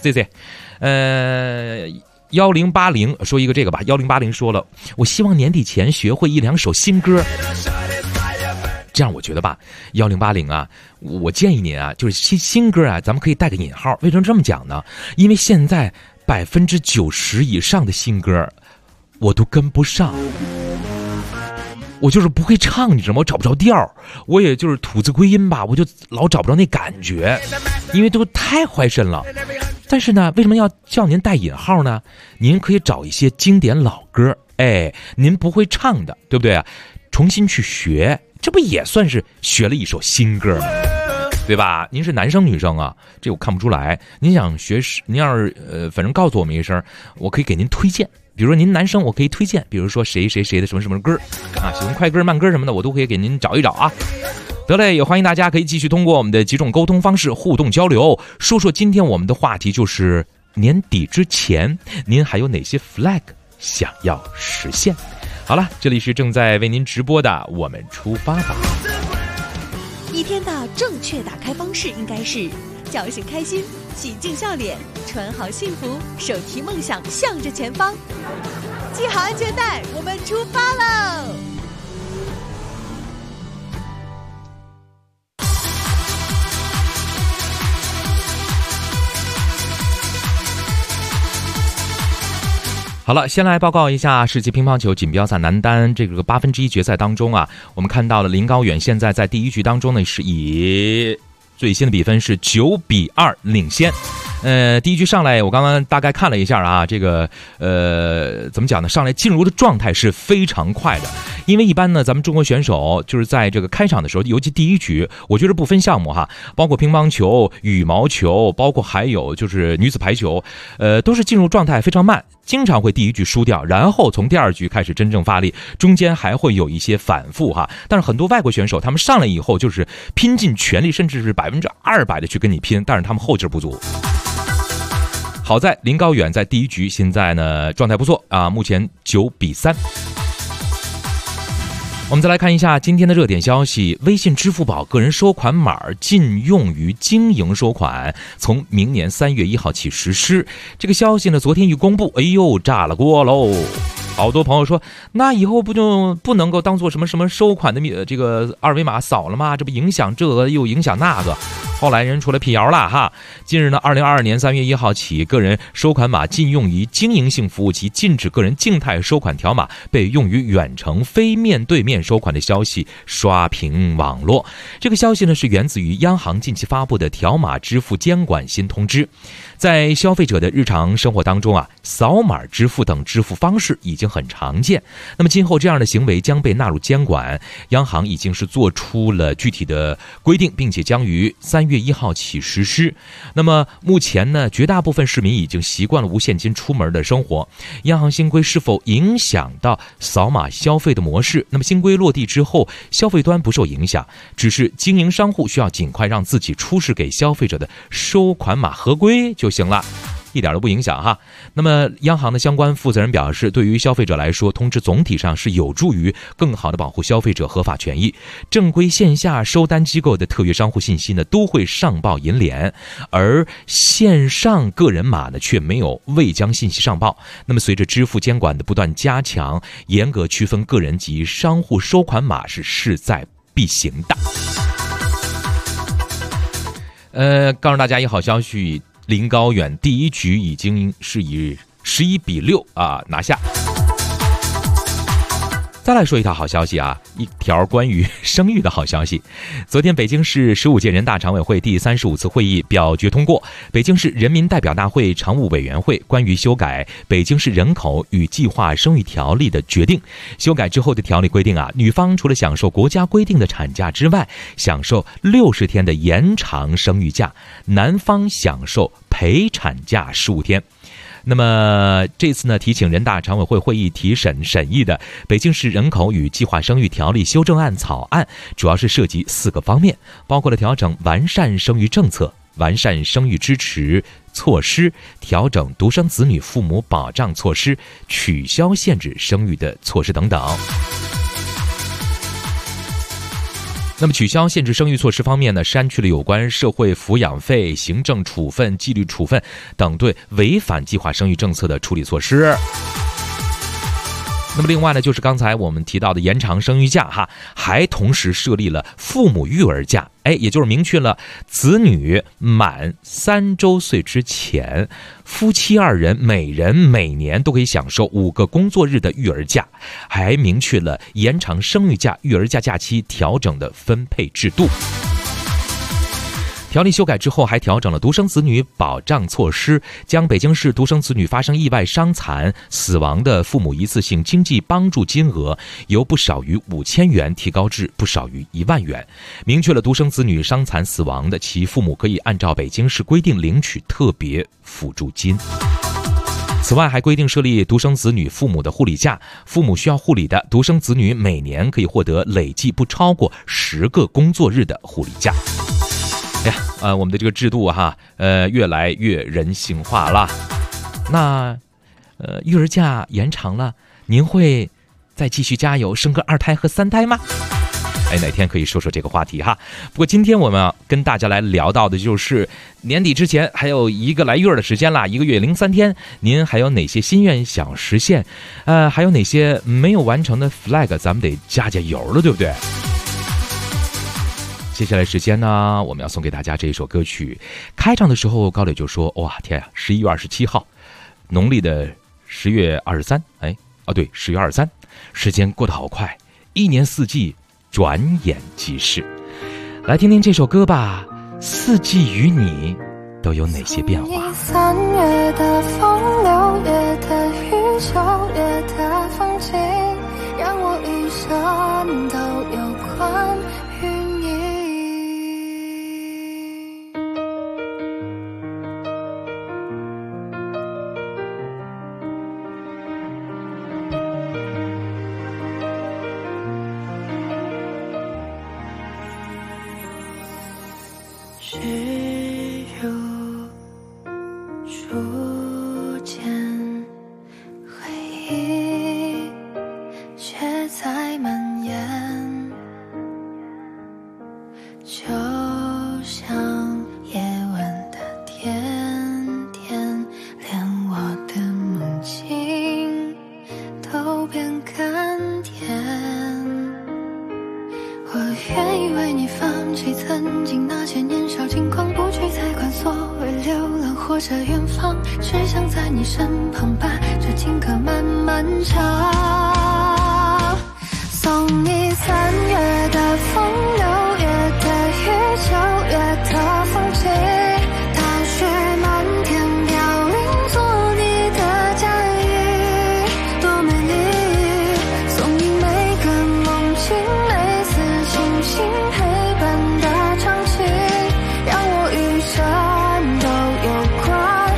S5: CC。1080说一个这个吧，1080说了，我希望年底前学会1、2首新歌。这样我觉得吧，1080啊，我建议您啊，就是新歌啊，咱们可以带个引号。为什么这么讲呢？因为现在90%以上的新歌，我都跟不上。我就是不会唱，你知道吗？我找不着调，我也就是吐字归音吧，我就老找不着那感觉，因为都太怀身了。但是呢，为什么要叫您带引号呢？您可以找一些经典老歌，您不会唱的，对不对啊？重新去学。这不也算是学了一首新歌吗？ 对吧？您是男生女生啊？这我看不出来。您想学，您要是反正告诉我们一声，我可以给您推荐。比如说您男生，我可以推荐，比如说谁谁谁的什么什么歌啊，喜欢快歌慢歌什么的，我都可以给您找一找啊。得嘞，也欢迎大家可以继续通过我们的几种沟通方式互动交流，说说今天我们的话题就是年底之前您还有哪些 flag 想要实现。好了，这里是正在为您直播的我们出发吧。
S8: 一天的正确打开方式应该是叫醒开心，洗净笑脸，穿好幸福，手提梦想向着前方，系好安全带，我们出发喽！
S5: 好了，先来报告一下世界乒乓球锦标赛男单这个1/8决赛当中啊，我们看到了林高远现在在第一局当中呢是以最新的比分是9-2领先。第一局上来我刚刚大概看了一下啊，这个怎么讲呢，上来进入的状态是非常快的。因为一般呢咱们中国选手就是在这个开场的时候，尤其第一局我觉得不分项目哈，包括乒乓球、羽毛球，包括还有就是女子排球，都是进入状态非常慢，经常会第一局输掉，然后从第二局开始真正发力，中间还会有一些反复哈。但是很多外国选手他们上来以后就是拼尽全力，甚至是200%的去跟你拼，但是他们后劲不足。好在林高远在第一局现在呢状态不错啊，目前9-3。我们再来看一下今天的热点消息，微信支付宝个人收款码禁用于经营收款，从明年3月1号起实施。这个消息呢昨天一公布，哎呦炸了锅喽！好多朋友说，那以后不就不能够当做什么什么收款的这个二维码扫了吗？这不影响这个又影响那个。后来人出来辟谣了哈。近日呢，2022年3月1号起，个人收款码禁用于经营性服务及禁止个人静态收款条码被用于远程非面对面收款的消息刷屏网络。这个消息呢是源自于央行近期发布的条码支付监管新通知。在消费者的日常生活当中啊，扫码支付等支付方式已经很常见。那么今后这样的行为将被纳入监管，央行已经是做出了具体的规定，并且将于3月1号起实施。那么目前呢，绝大部分市民已经习惯了无现金出门的生活，央行新规是否影响到扫码消费的模式？那么新规落地之后，消费端不受影响，只是经营商户需要尽快让自己出示给消费者的收款码合规就行了，一点都不影响哈。那么央行的相关负责人表示，对于消费者来说，通知总体上是有助于更好的保护消费者合法权益。正规线下收单机构的特约商户信息呢都会上报银联，而线上个人码呢却没有未将信息上报。那么随着支付监管的不断加强，严格区分个人及商户收款码是势在必行的。告诉大家一好消息，林高远第一局已经是以11-6拿下。再来说一条好消息啊，一条关于生育的好消息。昨天北京市15届人大常委会第35次会议表决通过北京市人民代表大会常务委员会关于修改北京市人口与计划生育条例的决定。修改之后的条例规定啊，女方除了享受国家规定的产假之外，享受60天的延长生育假，男方享受陪产假15天。那么这次呢，提请人大常委会会议提审议的北京市人口与计划生育条例修正案草案，主要是涉及4个方面，包括了调整完善生育政策、完善生育支持措施、调整独生子女父母保障措施、取消限制生育的措施等等。那么取消限制生育措施方面呢，删去了有关社会抚养费、行政处分、纪律处分等对违反计划生育政策的处理措施。那么另外呢，就是刚才我们提到的延长生育假哈，还同时设立了父母育儿假，也就是明确了子女满3周岁之前，夫妻2人每人每年都可以享受5个工作日的育儿假，还明确了延长生育假、育儿假假期调整的分配制度。 条例修改之后，还调整了独生子女保障措施，将北京市独生子女发生意外伤残死亡的父母一次性经济帮助金额由不少于5000元提高至不少于1万元，明确了独生子女伤残死亡的其父母可以按照北京市规定领取特别辅助金。此外，还规定设立独生子女父母的护理假，父母需要护理的独生子女每年可以获得累计不超过10个工作日的护理假。我们的这个制度越来越人性化了。那育儿假延长了，您会再继续加油生个2胎和3胎吗？哪天可以说说这个话题哈。不过今天我们要跟大家来聊到的就是年底之前还有1个来月的时间啦，1个月03天，您还有哪些心愿想实现？还有哪些没有完成的 flag， 咱们得加油了，对不对？接下来时间呢，我们要送给大家这一首歌曲。开场的时候，高磊就说：“哇，天呀，11月27号，农历的10月23，对，10月23，时间过得好快，一年四季转眼即逝。”来听听这首歌吧，四季与你都有哪些变化
S15: ？3月的风，6月的雨，9月的风景，让我一生都有关于你。只有初见，回忆却在蔓延，就像夜晚的甜甜，连我的梦境都变甘甜。我愿意为你放弃曾经那些年少轻狂，不去再管所谓流浪或者远方，只想在你身旁把这情歌慢慢唱。送你3月的风，6月的雨，9月的风景，大雪漫天飘零，做你的嫁衣，多美丽。送你每个梦境，每次清醒陪伴的场景，让我余生都有关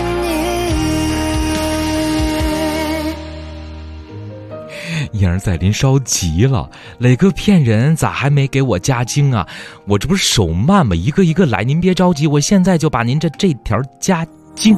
S15: 于你。
S5: 燕儿在林烧急了，磊哥骗人，咋还没给我加精啊？我这不是手慢吗？一个一个来，您别着急，我现在就把您这条加精。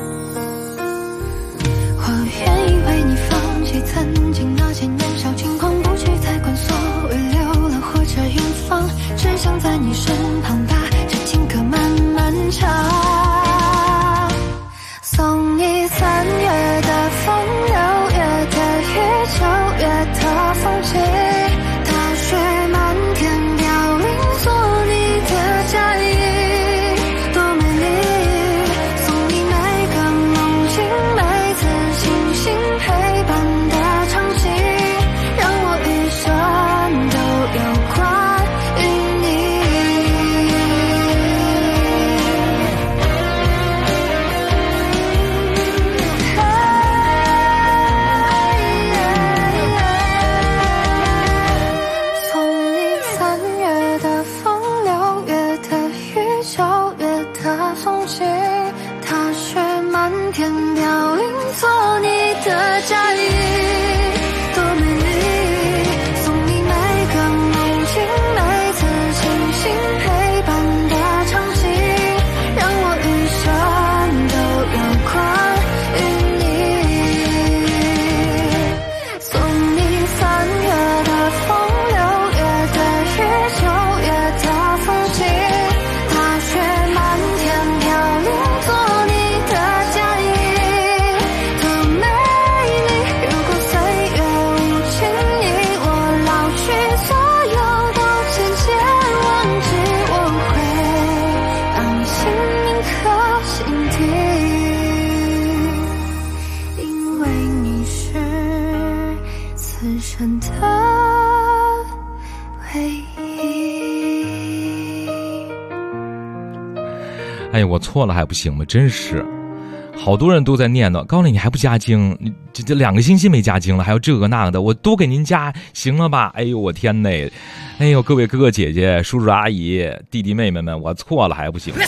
S15: 我愿意为你放弃曾经那些年少轻狂，不去再管所谓流浪或者远方，只想在你身旁把这情歌慢慢唱。送你3月的风，6月的雨，9月的风景，大雪漫天飘零，做你的嫁衣，多美丽。送你每个梦境，每次清醒陪伴的场景，让我余生都有关于你。送你3月的风，6月的雨，9月的风景，大雪漫天飘零，做你的嫁衣，多美丽。送你每个梦境，每次清醒陪伴的场景，让我余生都有关于你。送你3月的风，6月的雨，9月的风景，大雪漫天飘零，做你的嫁衣，
S5: 哎呀，我错了还不行吗？真是，好多人都在念叨，高磊你还不加精？你这2个星期没加精了，还有这个那个的，我都给您加，行了吧？哎呦我天哪！哎呦各位哥哥姐姐、叔叔阿姨、弟弟妹妹们，我错了还不行吗？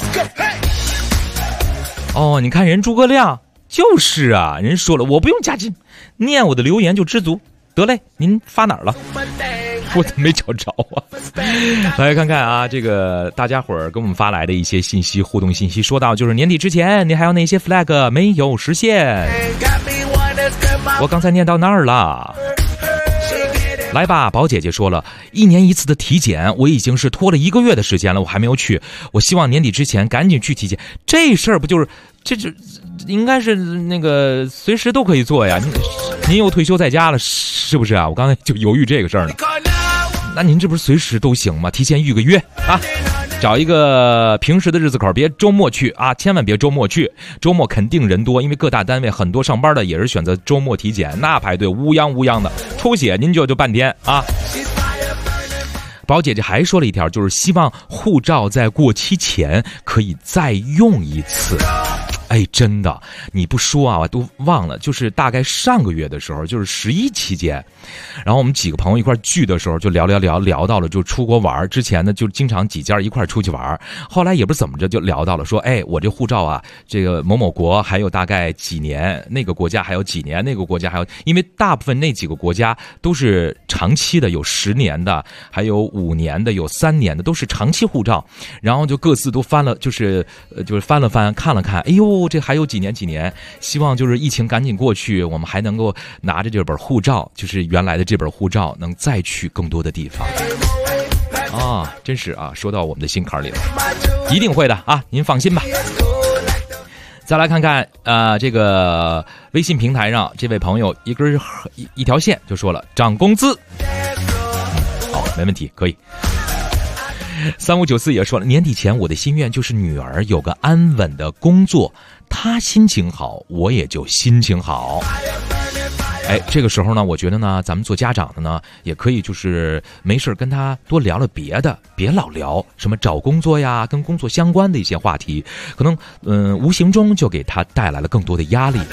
S5: 哦，你看人诸葛亮就是啊，人说了我不用加精，念我的留言就知足。得嘞，您发哪儿了？我怎么没找着啊？来看看啊，这个大家伙儿给我们发来的一些信息，互动信息，说到就是年底之前，你还有哪些 flag 没有实现？我刚才念到那儿了。来吧，宝姐姐说了，1年1次的体检，我已经是拖了1个月的时间了，我还没有去。我希望年底之前赶紧去体检。这事儿不就是这应该是那个随时都可以做呀？您又退休在家了，是不是啊？我刚才就犹豫这个事儿呢。那您这不是随时都行吗？提前预个约啊，找一个平时的日子口，别周末去啊，千万别周末去，周末肯定人多，因为各大单位很多上班的也是选择周末体检，那排队乌泱的，抽血您就半天啊。宝姐姐还说了一条，就是希望护照在过期前可以再用一次。哎，真的，你不说啊，我都忘了。就是大概上个月的时候，就是11期间，然后我们几个朋友一块聚的时候，就聊到了就出国玩。之前呢，就经常几家一块出去玩。后来也不知怎么着，就聊到了说，哎，我这护照啊，这个某某国还有大概几年，那个国家还有几年，那个国家还有，因为大部分那几个国家都是长期的，有10年的，还有5年的，有3年的，都是长期护照。然后就各自都翻了，就是翻了翻，看了看，哎呦。这还有几年，希望就是疫情赶紧过去，我们还能够拿着这本护照，就是原来的这本护照，能再去更多的地方啊！真是啊，说到我们的心坎里了，一定会的啊，您放心吧。再来看看这个微信平台上这位朋友一条线就说了涨工资，好，没问题，可以。3594也说了，年底前我的心愿就是女儿有个安稳的工作，她心情好，我也就心情好。哎，这个时候呢，我觉得呢，咱们做家长的呢，也可以就是没事跟她多聊聊别的，别老聊什么找工作呀，跟工作相关的一些话题，可能无形中就给她带来了更多的压力。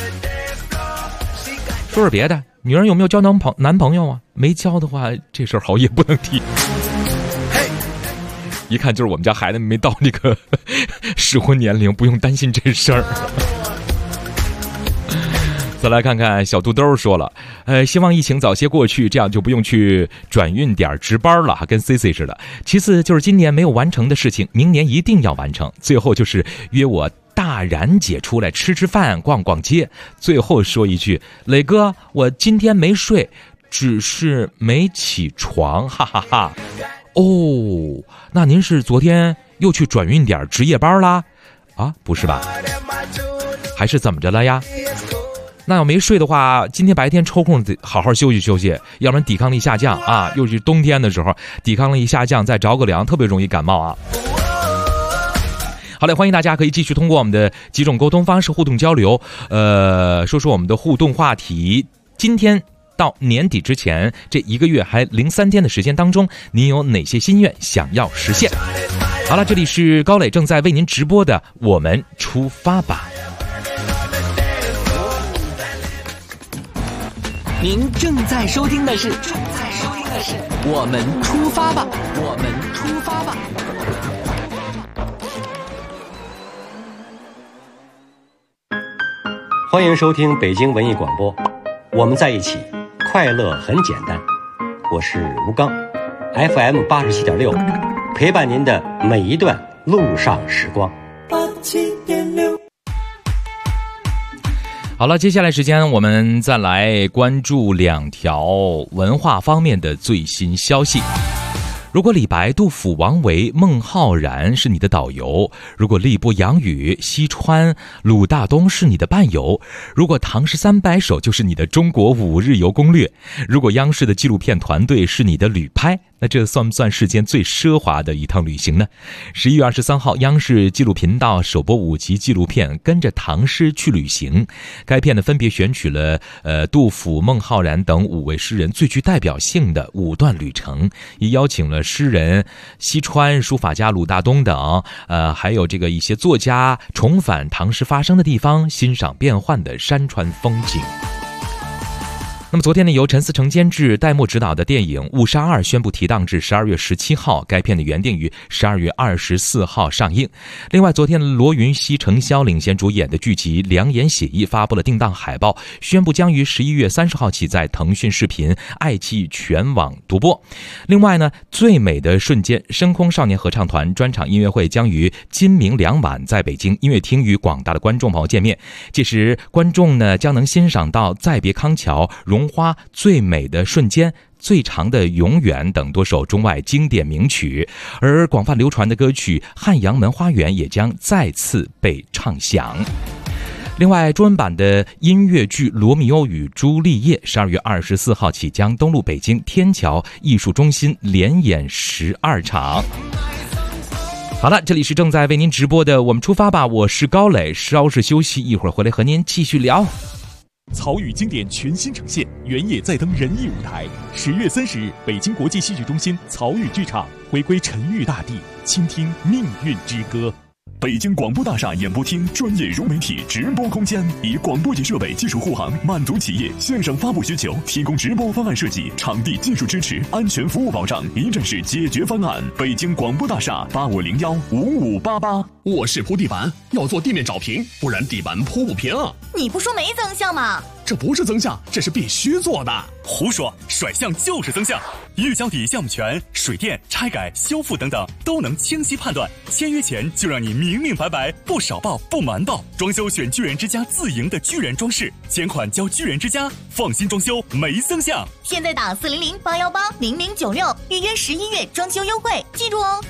S5: 说说别的，女儿有没有交男朋友啊？没交的话，这事儿好也不能提。一看就是我们家孩子没到那个适婚年龄，不用担心这事儿。再来看看小肚兜说了，希望疫情早些过去，这样就不用去转运点值班了，跟 CC 似的。其次就是今年没有完成的事情，明年一定要完成。最后就是约我大然姐出来吃饭、逛逛街。最后说一句，磊哥，我今天没睡，只是没起床，哈哈哈。哦，那您是昨天又去转运点值夜班啦？啊，不是吧？还是怎么着了呀？那要没睡的话，今天白天抽空得好好休息休息，要不然抵抗力下降啊！又是冬天的时候，抵抗力下降，再着个凉，特别容易感冒啊！好嘞，欢迎大家可以继续通过我们的几种沟通方式互动交流，说说我们的互动话题。今天到年底之前这1个月还03天的时间当中，您有哪些心愿想要实现？好了，这里是高磊正在为您直播的我们出发吧。
S12: 您正在收听的是我们出发吧，我们出发吧。
S16: 欢迎收听北京文艺广播，我们在一起，快乐很简单。我是吴刚 ，FM 87.6，陪伴您的每一段路上时光。
S12: 87.6。
S5: 好了，接下来时间我们再来关注2条文化方面的最新消息。如果李白、杜甫、王维、孟浩然是你的导游，如果力波、杨宇、西川、鲁大东是你的伴游，如果唐诗300首就是你的中国5日游攻略，如果央视的纪录片团队是你的旅拍， 那这算不算世间最奢华的一趟旅行呢？11月23号，央视纪录频道首播5集纪录片《跟着唐诗去旅行》。该片呢分别选取了杜甫、孟浩然等5位诗人最具代表性的5段旅程，也邀请了诗人西川、书法家鲁大东等，还有这个一些作家重返唐诗发生的地方，欣赏变幻的山川风景。那么昨天呢，由陈思诚监制、戴墨执导的电影《误杀2》宣布提档至12月17号，该片的原定于12月24号上映。另外，昨天罗云熙、程潇领衔主演的剧集《良言写意》发布了定档海报，宣布将于11月30号起在腾讯视频、爱奇艺全网独播。另外呢，最美的瞬间声空少年合唱团专场音乐会将于今明2晚在北京音乐厅与广大的观众朋友见面，届时观众呢将能欣赏到《再别康桥》、绒花、最美的瞬间、最长的永远等多首中外经典名曲，而广泛流传的歌曲《汉阳门花园》也将再次被唱响。另外，中文版的音乐剧《罗密欧与朱丽叶》12月24号起将登陆北京天桥艺术中心，连演12场。好了，这里是正在为您直播的我们出发吧，我是高磊，稍事休息，一会儿回来和您继续聊。
S2: 曹禺经典全新呈现，原野再登人艺舞台。10月30日，北京国际戏剧中心曹禺剧场回归沉郁大地，倾听命运之歌。北京广播大厦演播厅专业融媒体直播空间，以广播级设备技术护航，满足企业线上发布需求，提供直播方案设计、场地技术支持、安全服务保障，一站式解决方案。北京广播大厦85015588。
S17: 我是铺地板，要做地面找平，不然地板铺不平。
S14: 你不说没增项吗？
S17: 这不是增项，这是必须做的。
S2: 胡说，甩项就是增项。预交底项目权、水电、拆改、修复等等都能清晰判断。签约前就让你明明白白，不少报不瞒报。装修选巨人之家自营的巨人装饰，钱款交巨人之家，放心装修没增项。
S14: 现在打400-818-0096预约11月装修优惠，记住哦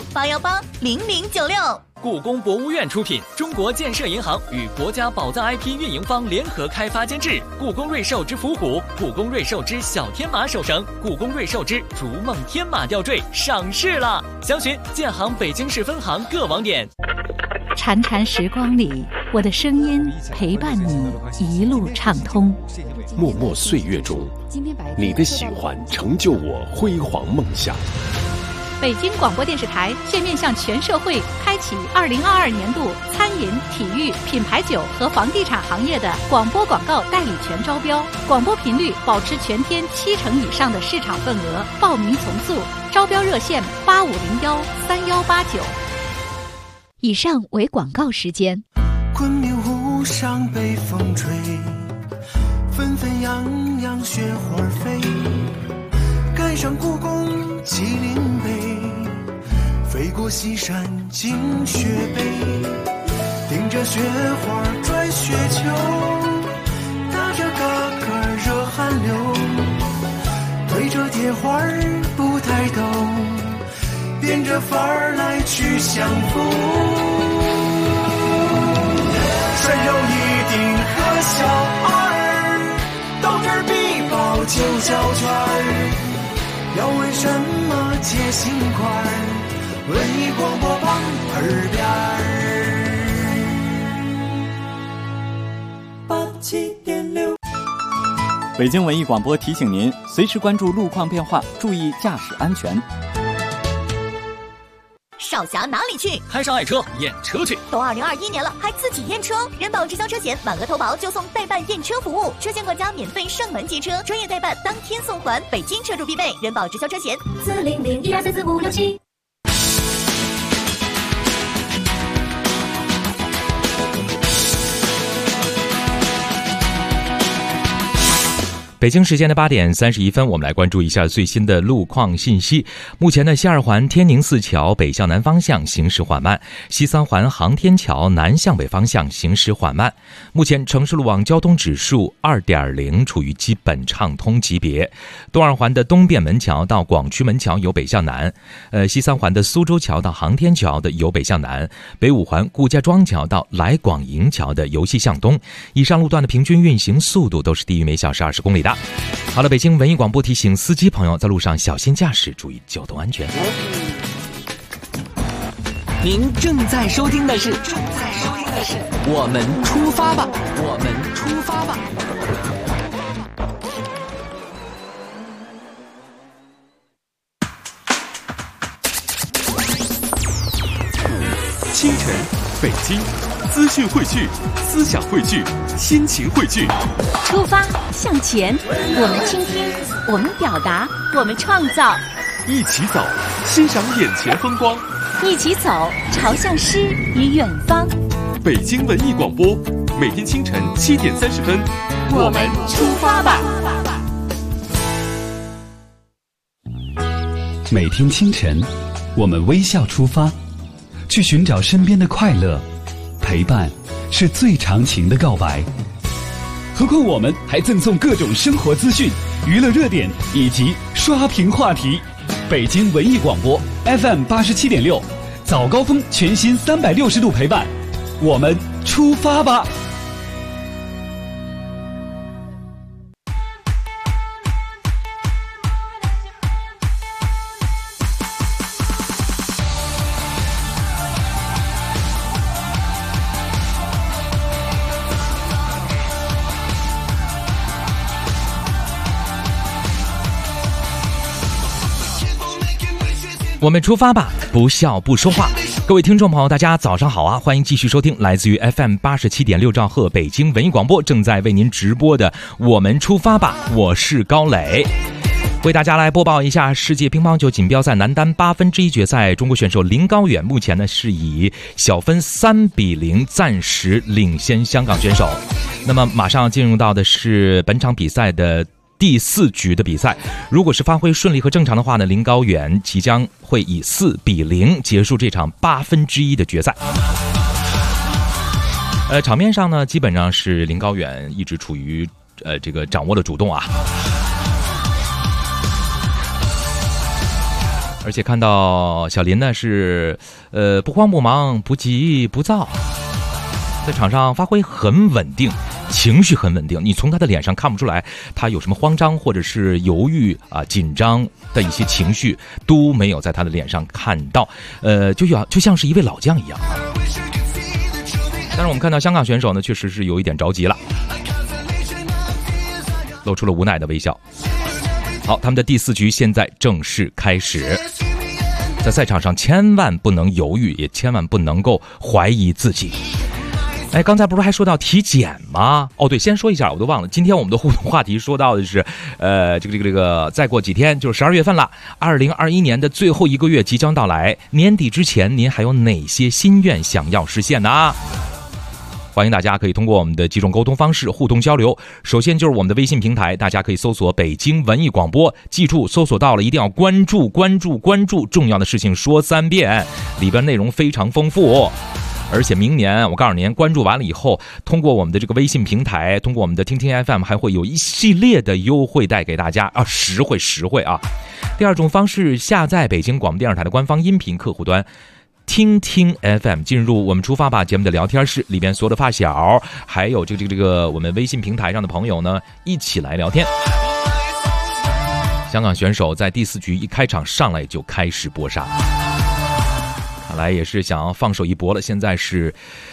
S14: ，400-818-0096。
S10: 故宫博物院出品，中国建设银行与国家宝藏 IP 运营方联合开发监制。故宫瑞兽之伏虎、故宫瑞兽之小天马手绳、故宫瑞兽之逐梦天马吊坠上市了，详询建行北京市分行各网点。
S3: 潺潺时光里，我的声音陪伴你一路畅通。
S17: 默默岁月中，你的喜欢成就我辉煌梦想。
S3: 北京广播电视台现面向全社会开启2022年度餐饮、体育、品牌酒和房地产行业的广播广告代理权招标，广播频率保持全天70%以上的市场份额，报名从速，招标热线8501-3189。以上为广告时间。
S7: 昆明湖上北风吹，纷纷扬扬雪花飞，赶上故宫麒麟碑，飞过西山进雪北，顶着雪花转雪球，打着嘎嘎热汗流，推着铁环不抬头，变着法儿来去相逢。涮肉一定和小二，豆汁必报就胶圈，要问什么解心宽，文艺广播榜耳边87.6。
S13: 北京文艺广播提醒您，随时关注路况变化，注意驾驶安全。
S14: 少侠哪里去？
S10: 开上爱车验车去。
S14: 都2021年了，还自己验车？人保直销车险满额投保就送代办验车服务，车险管家免费上门接车，专业代办当天送还，北京车主必备。人保直销车险40012344567。
S5: 北京时间的8点31分，我们来关注一下最新的路况信息。目前的西二环天宁寺桥北向南方向行驶缓慢，西三环航天桥南向北方向行驶缓慢。目前城市路网交通指数 2.0， 处于基本畅通级别。东二环的东便门桥到广渠门桥由北向南，西三环的苏州桥到航天桥的由北向南，北五环顾家庄桥到来广营桥的由西向东。以上路段的平均运行速度都是低于每小时20公里的。 的。好了，北京文艺广播提醒司机朋友在路上小心驾驶，注意交通安全。
S12: 您正在收听的是我们出发吧，我们出发吧。
S2: 清晨，北京，资讯汇聚，思想汇聚，心情汇聚。
S14: 出发向前，我们倾听，我们表达，我们创造。
S2: 一起走，欣赏眼前风光。
S14: 一起走，朝向诗与远方。
S2: 北京文艺广播，每天清晨7点30分，
S14: 我们出发吧。
S1: 每天清晨，我们微笑出发，去寻找身边的快乐。陪伴是最长情的告白。何况我们还赠送各种生活资讯、娱乐热点以及刷屏话题。北京文艺广播 FM 87.6，早高峰全新360度陪伴，我们出发吧。
S5: 我们出发吧，不笑不说话。各位听众朋友，大家早上好啊！欢迎继续收听来自于 FM 87.6兆赫北京文艺广播正在为您直播的《我们出发吧》，我是高磊，为大家来播报一下世界乒乓球锦标赛男单1/8决赛，中国选手林高远目前呢是以小分3-0暂时领先香港选手。那么马上进入到的是本场比赛的第4局的比赛，如果是发挥顺利和正常的话呢，林高远即将会以4-0结束这场1/8的决赛。场面上呢，基本上是林高远一直处于这个掌握的主动啊，而且看到小林呢是不慌不忙、不急不躁，在场上发挥很稳定。情绪很稳定，你从他的脸上看不出来他有什么慌张或者是犹豫啊、紧张的一些情绪都没有在他的脸上看到，就像是一位老将一样。但是我们看到香港选手呢，确实是有一点着急了，露出了无奈的微笑。好，他们的第4局现在正式开始，在赛场上千万不能犹豫，也千万不能够怀疑自己。哎，刚才不是还说到体检吗？哦，对，先说一下，我都忘了。今天我们的互动话题说到的是，这个，再过几天就是12月份了，2021年的最后1个月即将到来，年底之前您还有哪些心愿想要实现呢？欢迎大家可以通过我们的几种沟通方式互动交流。首先就是我们的微信平台，大家可以搜索北京文艺广播，记住搜索到了一定要关注，重要的事情说3遍，里边内容非常丰富。而且明年我告诉您，关注完了以后，通过我们的这个微信平台，通过我们的听听 FM， 还会有一系列的优惠带给大家啊，实惠啊。第二种方式，下载北京广播电视台的官方音频客户端听听 FM， 进入我们出发吧节目的聊天室，里边所有的发小还有这个我们微信平台上的朋友呢，一起来聊天。香港选手在第4局一开场上来就开始搏杀，看来也是想放手一搏了。现在是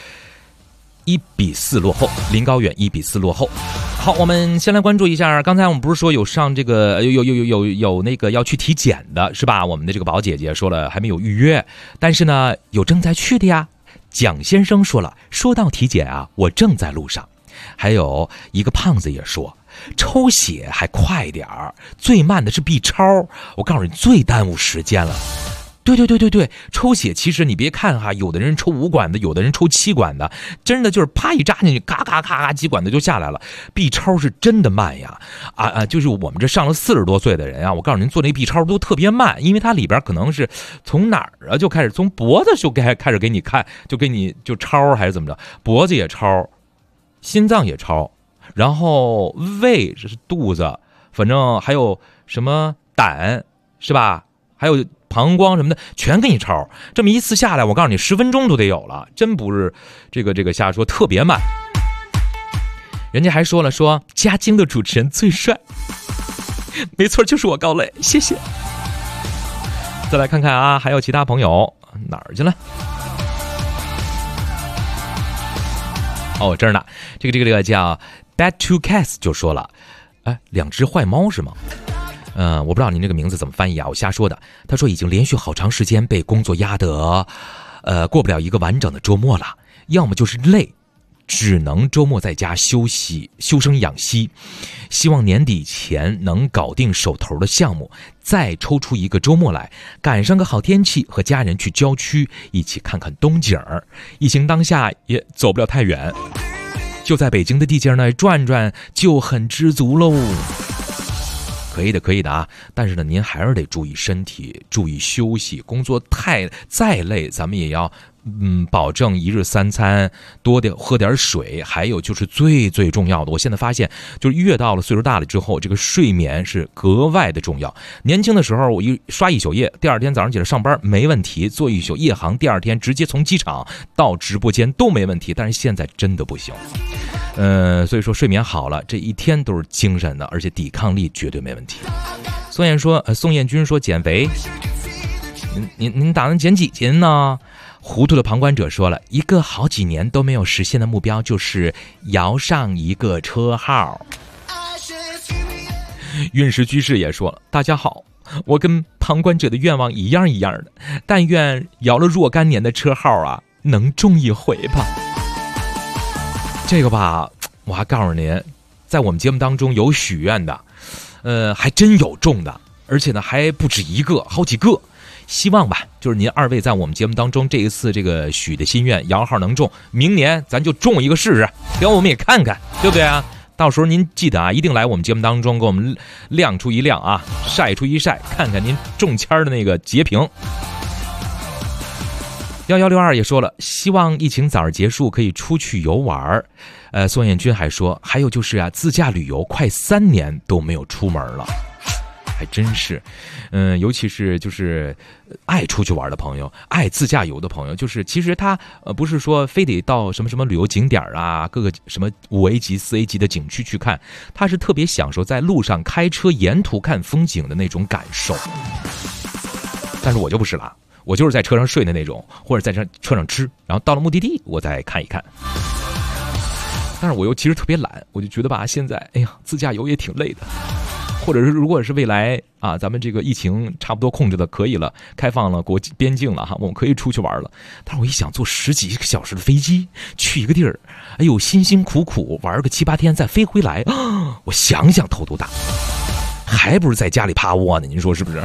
S5: 1-4落后，林高远1-4落后。好，我们先来关注一下，刚才我们不是说有上这个有那个要去体检的是吧？我们的这个宝姐姐说了还没有预约，但是呢有正在去的呀。蒋先生说了，说到体检啊，我正在路上。还有一个胖子也说，抽血还快点儿，最慢的是 B 超，我告诉你最耽误时间了。对，抽血其实你别看哈，有的人抽5管的，有的人抽7管的，真的就是啪一扎进去，咔咔咔咔几管的就下来了。B 超是真的慢呀，就是我们这上了40多岁的人啊，我告诉您做那 B 超都特别慢，因为它里边可能是从哪儿啊就开始，从脖子就开始给你看，就给你就超还是怎么着，脖子也超，心脏也超，然后胃这是肚子，反正还有什么胆是吧？还有膀胱什么的全给你超，这么一次下来，我告诉你10分钟都得有了，真不是这个瞎说，特别慢。 人家还说了，说嘉靖的主持人最帅。没错，就是我高磊，谢谢。再来看看啊，还有其他朋友哪儿去了？哦，这儿呢，这个叫 Bad to Cats 就说了，哎，两只坏猫是吗？我不知道您这个名字怎么翻译啊，我瞎说的。他说已经连续好长时间被工作压得，过不了一个完整的周末了，要么就是累，只能周末在家休息修身养息，希望年底前能搞定手头的项目，再抽出一个周末来，赶上个好天气，和家人去郊区一起看看冬景儿。疫情当下也走不了太远，就在北京的地界那转转就很知足喽。可以的啊，但是呢，您还是得注意身体，注意休息。工作再累，咱们也要保证一日三餐，多点喝点水。还有就是最重要的，我现在发现，就是越到了岁数大了之后，这个睡眠是格外的重要。年轻的时候，我刷一宿夜，第二天早上起来上班没问题，做一宿夜航，第二天直接从机场到直播间都没问题。但是现在真的不行。所以说睡眠好了，这一天都是精神的，而且抵抗力绝对没问题。宋彦军说减肥，您打算减几斤呢？糊涂的旁观者说了，一个好几年都没有实现的目标就是摇上一个车号。运势居士也说了，大家好，我跟旁观者的愿望一样的，但愿摇了若干年的车号啊，能中一回吧。这个吧，我还告诉您，在我们节目当中有许愿的，还真有中的，而且呢还不止一个，好几个。希望吧，就是您二位在我们节目当中这一次这个许的心愿摇号能中，明年咱就中一个试试，给我们也看看，对不对啊？到时候您记得啊，一定来我们节目当中给我们亮出一亮啊，晒出一晒，看看您中签的那个截屏。1162也说了，希望疫情早日结束，可以出去游玩。宋彦军还说，还有就是啊，自驾旅游快3年都没有出门了，还真是。尤其是就是爱出去玩的朋友，爱自驾游的朋友，就是其实他不是说非得到什么旅游景点啊，各个什么5A 级、4A 级的景区去看，他是特别享受在路上开车沿途看风景的那种感受。但是我就不是了。我就是在车上睡的那种，或者在车上吃，然后到了目的地我再看一看。但是我又其实特别懒，我就觉得吧，现在自驾游也挺累的。或者是如果是未来啊，咱们这个疫情差不多控制的可以了，开放了国际边境了哈，我们可以出去玩了。但是我一想，坐10几个小时的飞机去一个地儿，辛辛苦苦玩个7、8天再飞回来，我想想头都大，还不如在家里趴窝呢，您说是不是？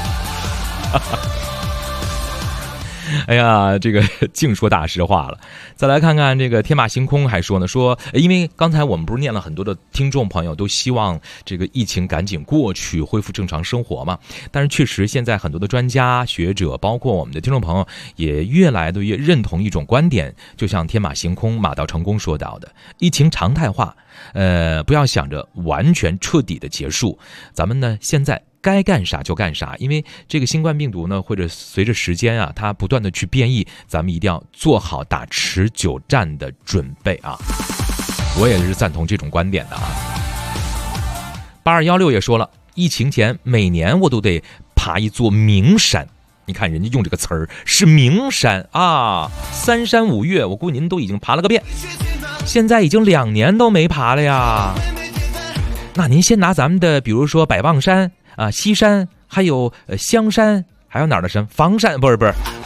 S5: 哎呀，这个净说大实话了。再来看看这个天马行空还说呢，说因为刚才我们不是念了很多的听众朋友都希望这个疫情赶紧过去，恢复正常生活嘛。但是确实现在很多的专家学者，包括我们的听众朋友，也越来越认同一种观点，就像天马行空马到成功说到的，疫情常态化，不要想着完全彻底的结束，咱们呢现在该干啥就干啥，因为这个新冠病毒呢，或者随着时间啊，它不断的去变异，咱们一定要做好打持久战的准备啊！我也是赞同这种观点的啊。8216也说了，疫情前每年我都得爬一座名山，你看人家用这个词儿是名山啊，3山5岳，我估计您都已经爬了个遍，现在已经2年都没爬了呀。那您先拿咱们的，比如说百望山啊、西山，还有香山，还有哪儿的山？房山不是，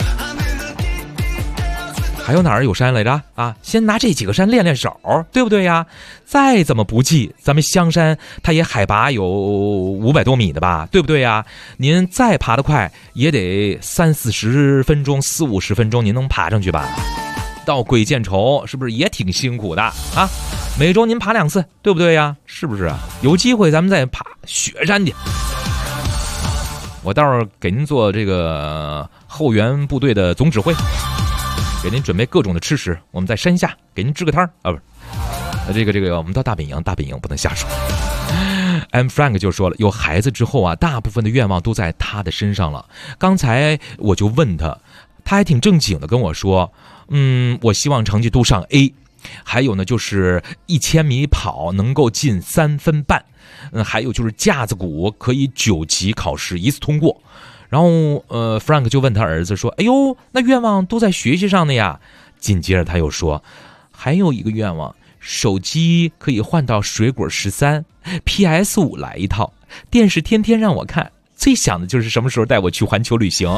S5: 还有哪儿有山来着啊？先拿这几个山练练手，对不对呀？再怎么不济，咱们香山它也海拔有500多米的吧，对不对呀？您再爬得快，也得30-40分钟、40-50分钟，您能爬上去吧？到鬼见愁是不是也挺辛苦的啊？每周您爬2次，对不对呀？是不是啊？有机会咱们再爬雪山去。我到时候给您做这个后援部队的总指挥，给您准备各种的吃食，我们在山下给您支个摊啊，不是，这个我们到大本营不能瞎说。M Frank 就说了，有孩子之后啊，大部分的愿望都在他的身上了。刚才我就问他，他还挺正经的跟我说，我希望成绩都上 A。 还有呢就是1000米跑能够进3分半，还有就是架子鼓可以9级考试一次通过。然后Frank 就问他儿子说：“哎呦，那愿望都在学习上的呀。”紧接着他又说：“还有一个愿望，手机可以换到水果13 PS5 来一套，电视天天让我看，最想的就是什么时候带我去环球旅行。”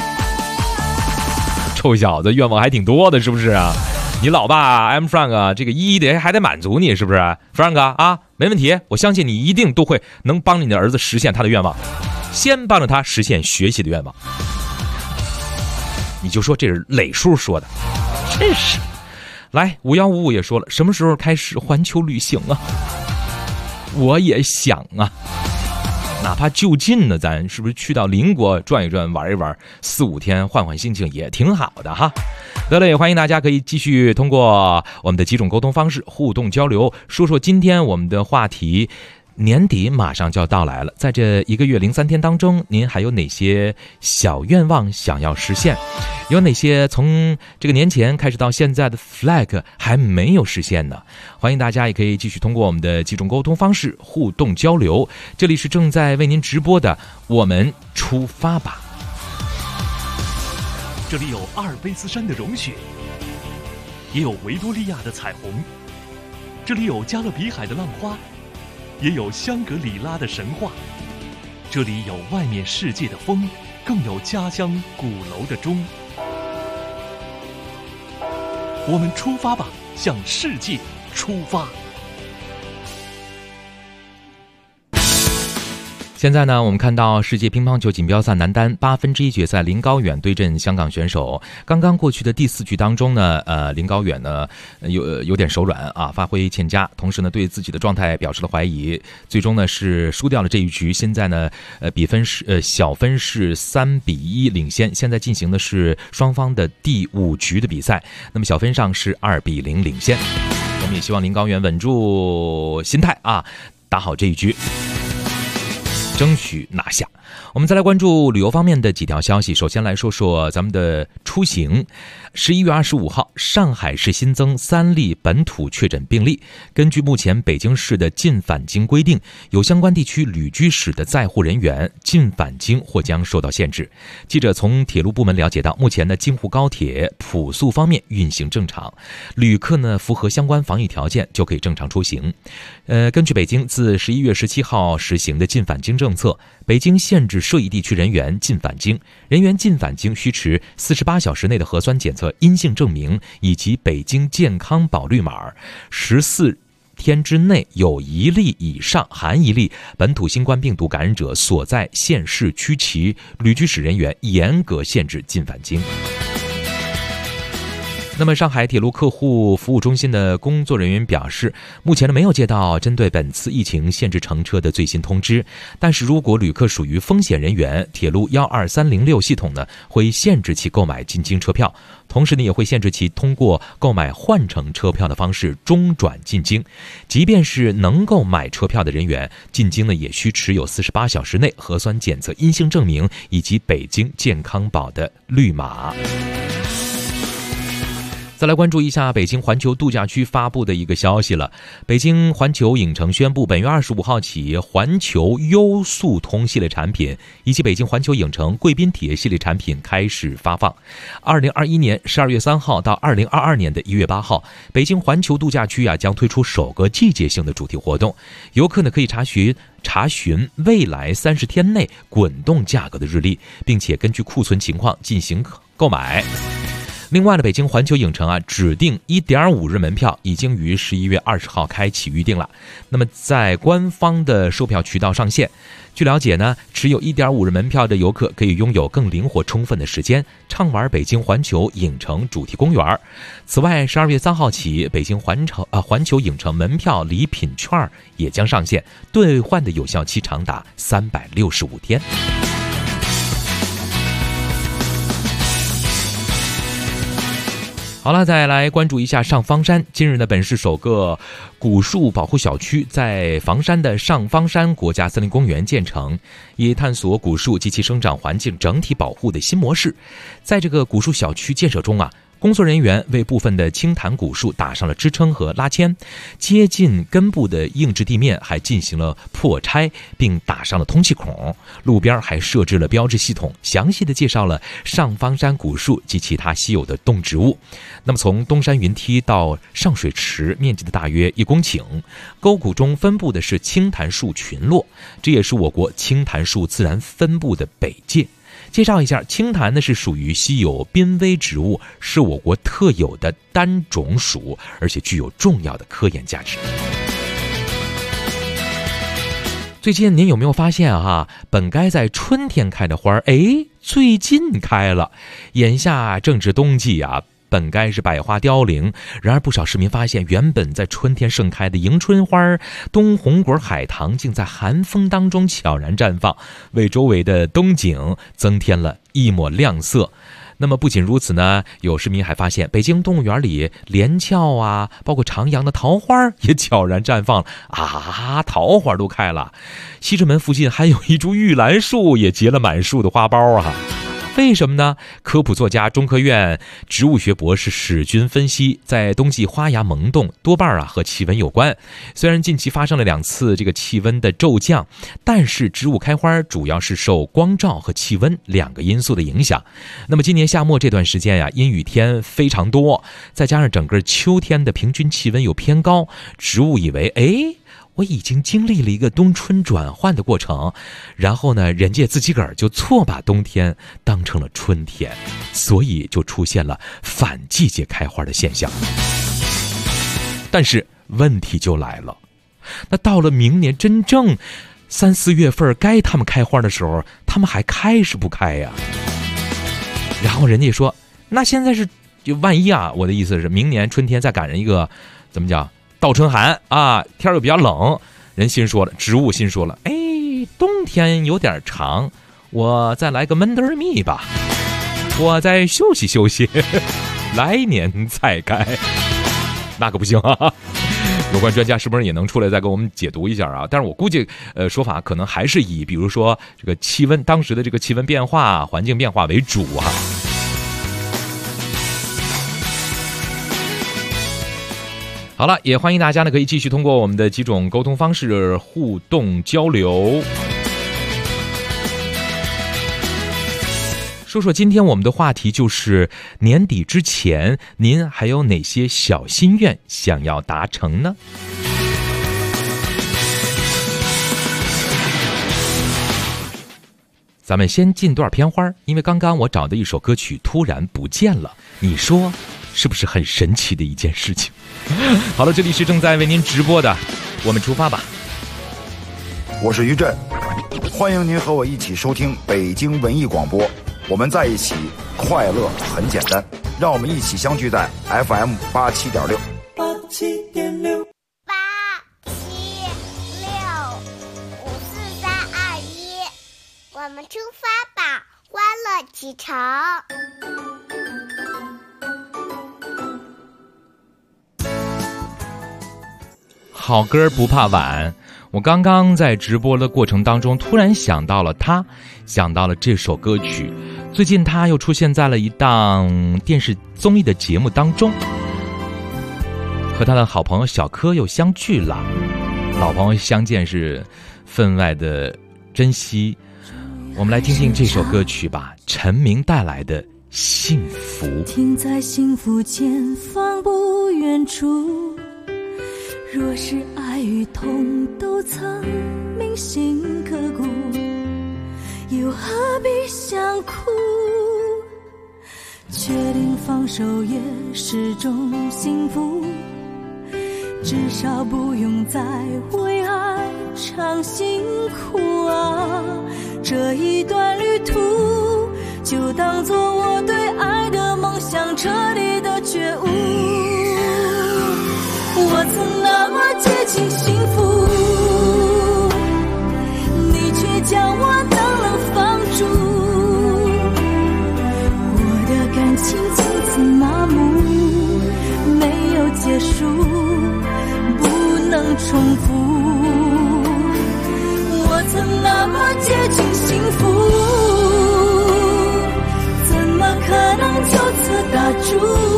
S5: 臭小子，愿望还挺多的，是不是啊？你老爸 Frank 啊，这个还得满足你，是不是 Frank 啊？没问题，我相信你一定都会能帮你的儿子实现他的愿望，先帮着他实现学习的愿望。你就说这是磊叔说的，真是。来，5155也说了，什么时候开始环球旅行啊？我也想啊，哪怕就近呢，咱是不是去到邻国转一转、玩一玩，4、5天换换心情也挺好的哈。得了，也欢迎大家可以继续通过我们的几种沟通方式互动交流，说说今天我们的话题。年底马上就要到来了，在这1个月03天当中，您还有哪些小愿望想要实现？有哪些从这个年前开始到现在的 flag 还没有实现呢？欢迎大家也可以继续通过我们的几种沟通方式互动交流。这里是正在为您直播的我们出发吧。
S2: 这里有阿尔卑斯山的融雪，也有维多利亚的彩虹，这里有加勒比海的浪花，也有香格里拉的神话，这里有外面世界的风，更有家乡鼓楼的钟。我们出发吧，向世界出发。
S5: 现在呢，我们看到世界乒乓球锦标赛男单1/8决赛，林高远对阵香港选手。刚刚过去的第4局当中呢，林高远呢有点手软啊，发挥欠佳，同时呢对自己的状态表示了怀疑，最终呢是输掉了这一局。现在呢，比分是小分是3-1领先。现在进行的是双方的第5局的比赛，那么小分上是2-0领先。我们也希望林高远稳住心态啊，打好这一局，争取拿下。我们再来关注旅游方面的几条消息。首先来说说咱们的出行。11月25号，上海市新增3例本土确诊病例。根据目前北京市的进返京规定，有相关地区旅居史的在沪人员进返京或将受到限制。记者从铁路部门了解到，目前的京沪高铁普速方面运行正常，旅客呢符合相关防疫条件就可以正常出行。根据北京自11月17号实行的进返京政策，北京限制涉疫地区人员进返京，人员进返京需持48小时内的核酸检测阴性证明以及北京健康宝绿码，14天之内有1例以上含1例本土新冠病毒感染者所在县市区其旅居史人员严格限制进返京。那么上海铁路客户服务中心的工作人员表示，目前呢没有接到针对本次疫情限制乘车的最新通知，但是如果旅客属于风险人员，铁路12306系统呢会限制其购买进京车票，同时呢也会限制其通过购买换乘车票的方式中转进京。即便是能够买车票的人员，进京呢也需持有48小时内核酸检测阴性证明以及北京健康宝的绿码。再来关注一下北京环球度假区发布的一个消息了。北京环球影城宣布，本月25号起，环球优速通系列产品以及北京环球影城贵宾体验系列产品开始发放。2021年12月3号到2022年的1月8号，北京环球度假区将推出首个季节性的主题活动，游客呢可以查询未来30天内滚动价格的日历，并且根据库存情况进行购买。另外呢，北京环球影城指定1.5日门票已经于11月20号开启预定了。那么在官方的售票渠道上线。据了解呢，持有1.5日门票的游客可以拥有更灵活充分的时间畅玩北京环球影城主题公园。此外，12月3号起，北京环球影城门票礼品券也将上线，兑换的有效期长达365天。好了，再来关注一下上方山。近日呢，本市首个古树保护小区在房山的上方山国家森林公园建成，以探索古树及其生长环境整体保护的新模式。在这个古树小区建设中工作人员为部分的青檀古树打上了支撑和拉牵，接近根部的硬质地面还进行了破拆，并打上了通气孔。路边还设置了标志系统，详细的介绍了上方山古树及其他稀有的动植物。那么从东山云梯到上水池，面积的大约1公顷，沟谷中分布的是青檀树群落，这也是我国青檀树自然分布的北界。介绍一下，青檀呢是属于稀有濒危植物，是我国特有的单种属，而且具有重要的科研价值。最近您有没有发现本该在春天开的花最近开了。眼下正值冬季本该是百花凋零，然而不少市民发现，原本在春天盛开的迎春花冬红果海棠竟在寒风当中悄然绽放，为周围的冬景增添了一抹亮色。那么不仅如此呢，有市民还发现北京动物园里连翘包括徜徉的桃花也悄然绽放了桃花都开了。西直门附近还有一株玉兰树也结了满树的花苞为什么呢？科普作家、中科院植物学博士史军分析，在冬季花芽萌动多半和气温有关。虽然近期发生了2次这个气温的骤降，但是植物开花主要是受光照和气温2个因素的影响。那么今年夏末这段时间阴雨天非常多，再加上整个秋天的平均气温又偏高，植物以为我已经经历了一个冬春转换的过程，然后呢，人家自己个儿就错把冬天当成了春天，所以就出现了反季节开花的现象。但是问题就来了，那到了明年真正3、4月份该他们开花的时候，他们还开是不开呀？然后人家说，那现在是就万一我的意思是明年春天再赶上一个怎么讲倒春寒天又比较冷，人心说了，植物心说了，冬天有点长，我再来个闷墩蜜吧，我再休息休息，来年再开，那可不行有关专家是不是也能出来再给我们解读一下但是我估计说法可能还是以比如说这个气温当时的这个气温变化、环境变化为主好了，也欢迎大家呢可以继续通过我们的几种沟通方式互动交流。说说今天我们的话题就是年底之前您还有哪些小心愿想要达成呢？咱们先进段片花，因为刚刚我找的一首歌曲突然不见了，你说是不是很神奇的一件事情？好了，这里是正在为您直播的我们出发吧。
S18: 我是于震，欢迎您和我一起收听北京文艺广播，我们在一起，快乐很简单，让我们一起相聚在 FM 87.6。
S11: 87.6。我们出发吧，欢乐启程。
S5: 好歌不怕晚，我刚刚在直播的过程当中突然想到了他，想到了这首歌曲。最近他又出现在了一档电视综艺的节目当中，和他的好朋友小柯又相聚了。老朋友相见是分外的珍惜。我们来听听这首歌曲吧，陈明带来的《幸福》。
S19: 停在幸福前方不远处，若是爱与痛都曾铭心刻骨，又何必想哭？确定放手也是种幸福，至少不用再为爱尝辛苦啊。这一段旅途就当作我对爱的梦想彻底的觉悟。我曾那么接近幸福，你却将我冷冷放逐，我的感情从此麻木，没有结束，不能重复。我曾那么接近幸福，怎么可能就此打住？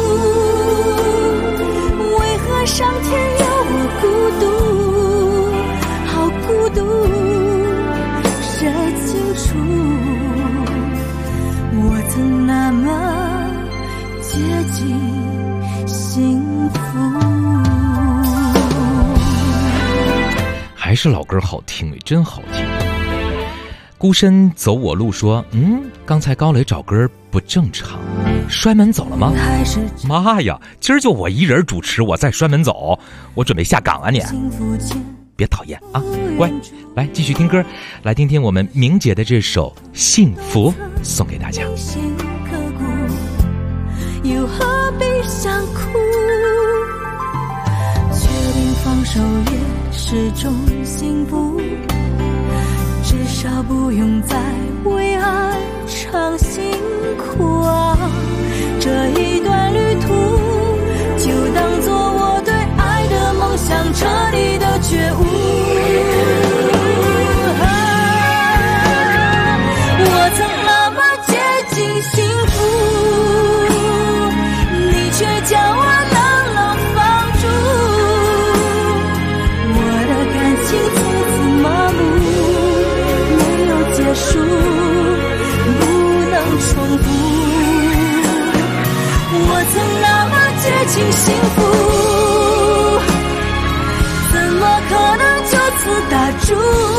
S5: 还是老歌好听，真好听。孤身走我路说，刚才高磊找歌不正常，摔门走了吗？妈呀，今儿就我一人主持，我再摔门走，我准备下岗啊你！别讨厌啊，乖，来继续听歌，来听听我们明姐的这首《幸福》，送给大家。
S19: 又何必想哭？决定放手也是种幸福，至少不用再为爱尝辛苦啊！这一段旅途，就当作我对爱的梦想彻底的觉悟。我曾那么接近幸福，你却将我冷冷放逐。我的感情从此麻木，没有结束，不能重复。我曾那么接近幸福，怎么可能就此打住？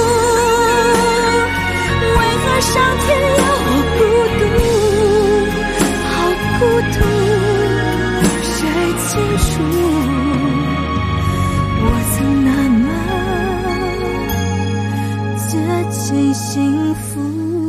S19: 为何上天要我孤独？好孤独，谁清楚？我曾那么接近幸福。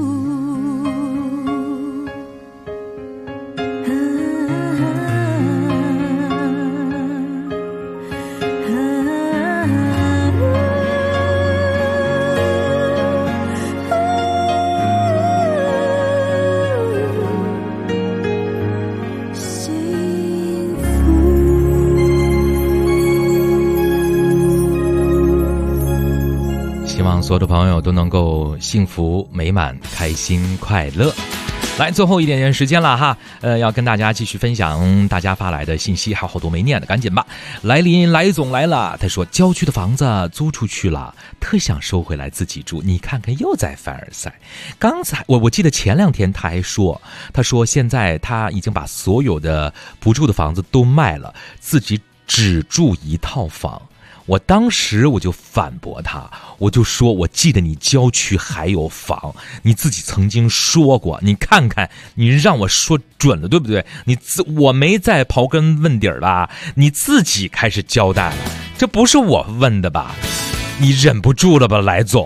S5: 所有的朋友都能够幸福美满开心快乐。来，最后一点时间了哈，要跟大家继续分享大家发来的信息，还有好多没念的，赶紧吧。来总来了，他说郊区的房子租出去了，特想收回来自己住，你看看又在凡尔赛。刚才我记得前2天他还说，现在他已经把所有的不住的房子都卖了，自己只住1套房。我当时我就反驳他，我就说，我记得你郊区还有房，你自己曾经说过，你看看，你让我说准了，对不对？我没在刨根问底儿吧？你自己开始交代了，这不是我问的吧？你忍不住了吧，来总？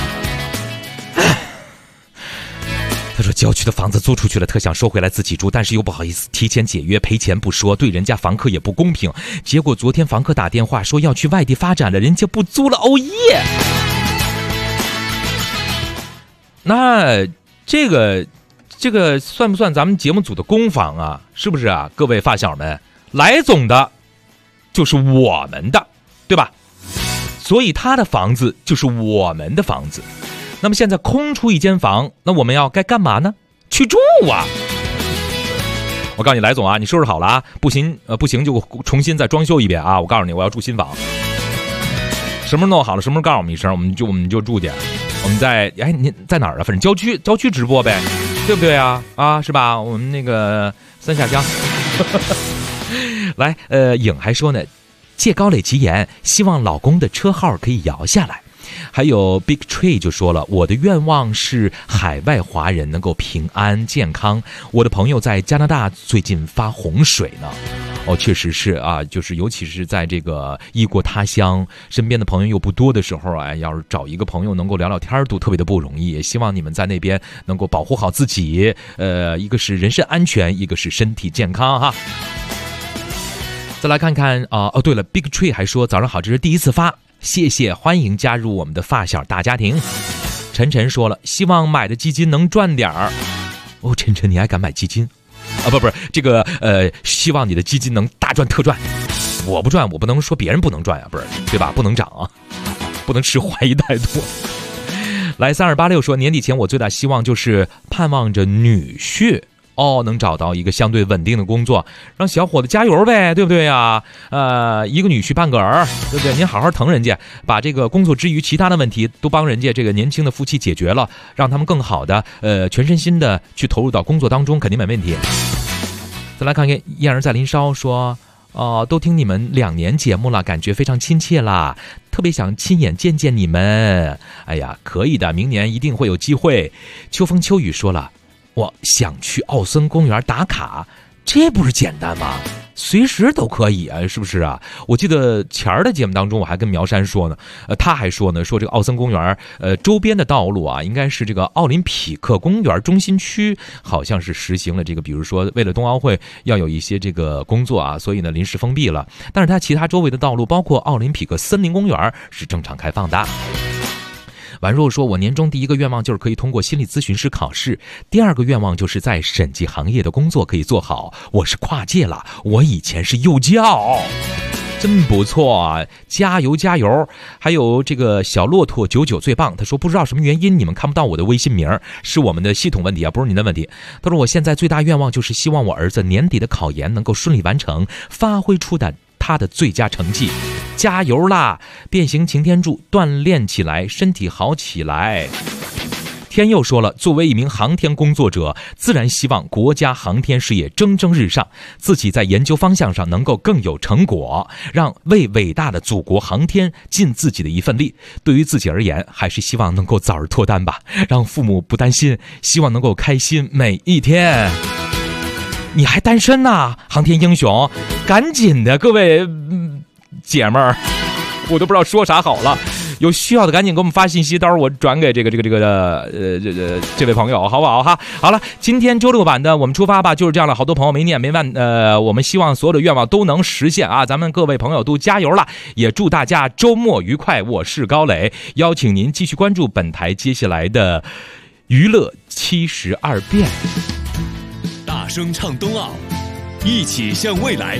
S5: 他说郊区的房子租出去了，特想收回来自己住，但是又不好意思提前解约，赔钱不说，对人家房客也不公平。结果昨天房客打电话说要去外地发展了，人家不租了，哦耶！那这个算不算咱们节目组的公房啊？是不是啊？各位发小们，来总的就是我们的，对吧？所以他的房子就是我们的房子。那么现在空出一间房，那我们要该干嘛呢？去住啊！我告诉你，来总啊，你收拾好了啊，不行就重新再装修一遍啊！我告诉你，我要住新房。什么时候弄好了，什么时候告诉我们一声，我们就住去。我们在您在哪儿啊？反正郊区直播呗，对不对啊？啊，是吧？我们那个三下乡。来，颖还说呢，借高磊吉言，希望老公的车号可以摇下来。还有 Big Tree 就说了，我的愿望是海外华人能够平安健康。我的朋友在加拿大最近发洪水呢。哦，确实是啊，就是尤其是在这个异国他乡，身边的朋友又不多的时候，要是找一个朋友能够聊聊天都特别的不容易。也希望你们在那边能够保护好自己，一个是人身安全，一个是身体健康哈。再来看看对了 ，Big Tree 还说早上好，这是第一次发。谢谢，欢迎加入我们的发小大家庭。晨说了，希望买的基金能赚点儿。哦，晨，你还敢买基金？啊，不是这个希望你的基金能大赚特赚。我不赚，我不能说别人不能赚呀，不是对吧？不能涨啊，不能持怀疑态度。来，3286说，年底前我最大希望就是盼望着女婿。能找到一个相对稳定的工作，让小伙子加油呗，对不对呀？一个女婿半个儿，对不对？您好好疼人家，把这个工作之余其他的问题都帮人家这个年轻的夫妻解决了，让他们更好的全身心的去投入到工作当中，肯定没问题。再来看看燕儿在林梢说， 都听你们2年节目了，感觉非常亲切啦，特别想亲眼见见你们。哎呀，可以的，明年一定会有机会。秋风秋雨说了，我想去奥森公园打卡，这不是简单吗？随时都可以啊，是不是啊？我记得前儿的节目当中，我还跟苗山说呢，他还说呢，说这个奥森公园周边的道路啊，应该是这个奥林匹克公园中心区，好像是实行了这个，比如说为了冬奥会要有一些这个工作啊，所以呢临时封闭了。但是它其他周围的道路，包括奥林匹克森林公园是正常开放的。宛若说，我年终第1个愿望就是可以通过心理咨询师考试，第2个愿望就是在审计行业的工作可以做好。我是跨界了，我以前是幼教，真不错啊，加油加油。还有这个小骆驼99最棒，他说不知道什么原因你们看不到我的微信名，是我们的系统问题啊，不是你的问题。他说我现在最大愿望就是希望我儿子年底的考研能够顺利完成，发挥出他的最佳成绩。加油啦！变形擎天柱，锻炼起来，身体好起来。天佑说了，作为一名航天工作者，自然希望国家航天事业蒸蒸日上，自己在研究方向上能够更有成果，让为伟大的祖国航天尽自己的一份力。对于自己而言，还是希望能够早日脱单吧，让父母不担心，希望能够开心每一天。你还单身呢，航天英雄，赶紧的，各位姐们儿，我都不知道说啥好了。有需要的赶紧给我们发信息，到时候我转给这位朋友，好不好哈？好了，今天周6版的我们出发吧，就是这样了。好多朋友没念没完，我们希望所有的愿望都能实现啊！咱们各位朋友都加油了，也祝大家周末愉快。我是高磊，邀请您继续关注本台接下来的娱乐72变。
S2: 大声唱冬奥，一起向未来。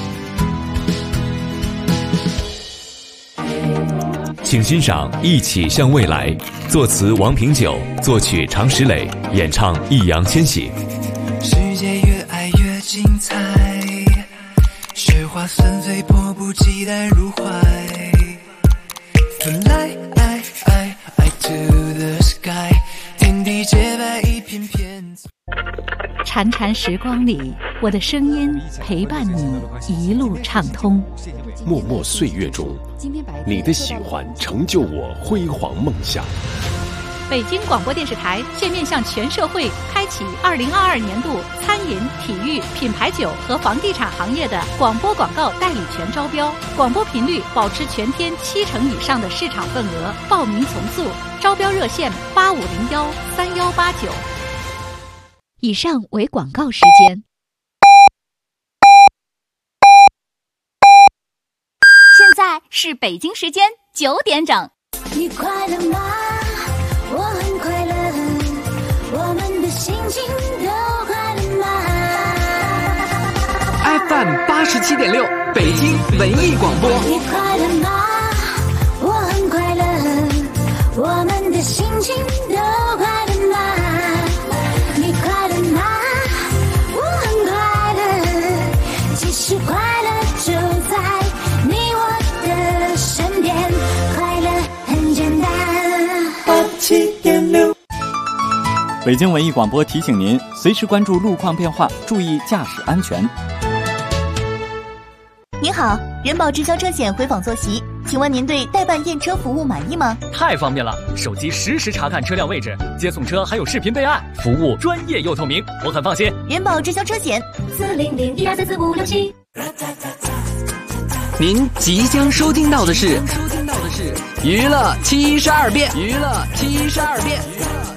S2: 请欣赏《一起向未来》，作词王平久，作曲常石磊，演唱易烊千玺。
S7: 世界越爱越精彩，雪花纷飞，迫不及待入怀。Fly to the sky， 天地洁白一片片。
S3: 潺潺时光里，我的声音陪伴你一路畅通。
S17: 默默岁月中，你的喜欢成就我辉煌梦想。
S3: 北京广播电视台现面向全社会开启2022年度餐饮、体育、品牌酒和房地产行业的广播广告代理权招标，广播频率保持全天70%以上的市场份额，报名从速，招标热线85013189。以上为广告时间。
S14: 现在是北京时间9点整。
S11: 你快乐吗？我很快乐，我们的心情都快乐吗
S12: ？FM 87.6，北京文艺广播。
S11: 你快乐吗？我很快乐，我们的心情都快乐吗？你快乐吗？我很快乐，其实快乐就在你我的身边，快乐很简单。87.6，
S13: 北京文艺广播提醒您，随时关注路况变化，注意驾驶安全。
S14: 您好，人保直销车险回访坐席，请问您对代办验车服务满意吗？
S10: 太方便了，手机实时查看车辆位置，接送车还有视频备案，服务专业又透明，我很放心。
S14: 人保直销车险
S11: 40012344567。
S12: 您即将收听到的是娱乐72变，娱乐72变。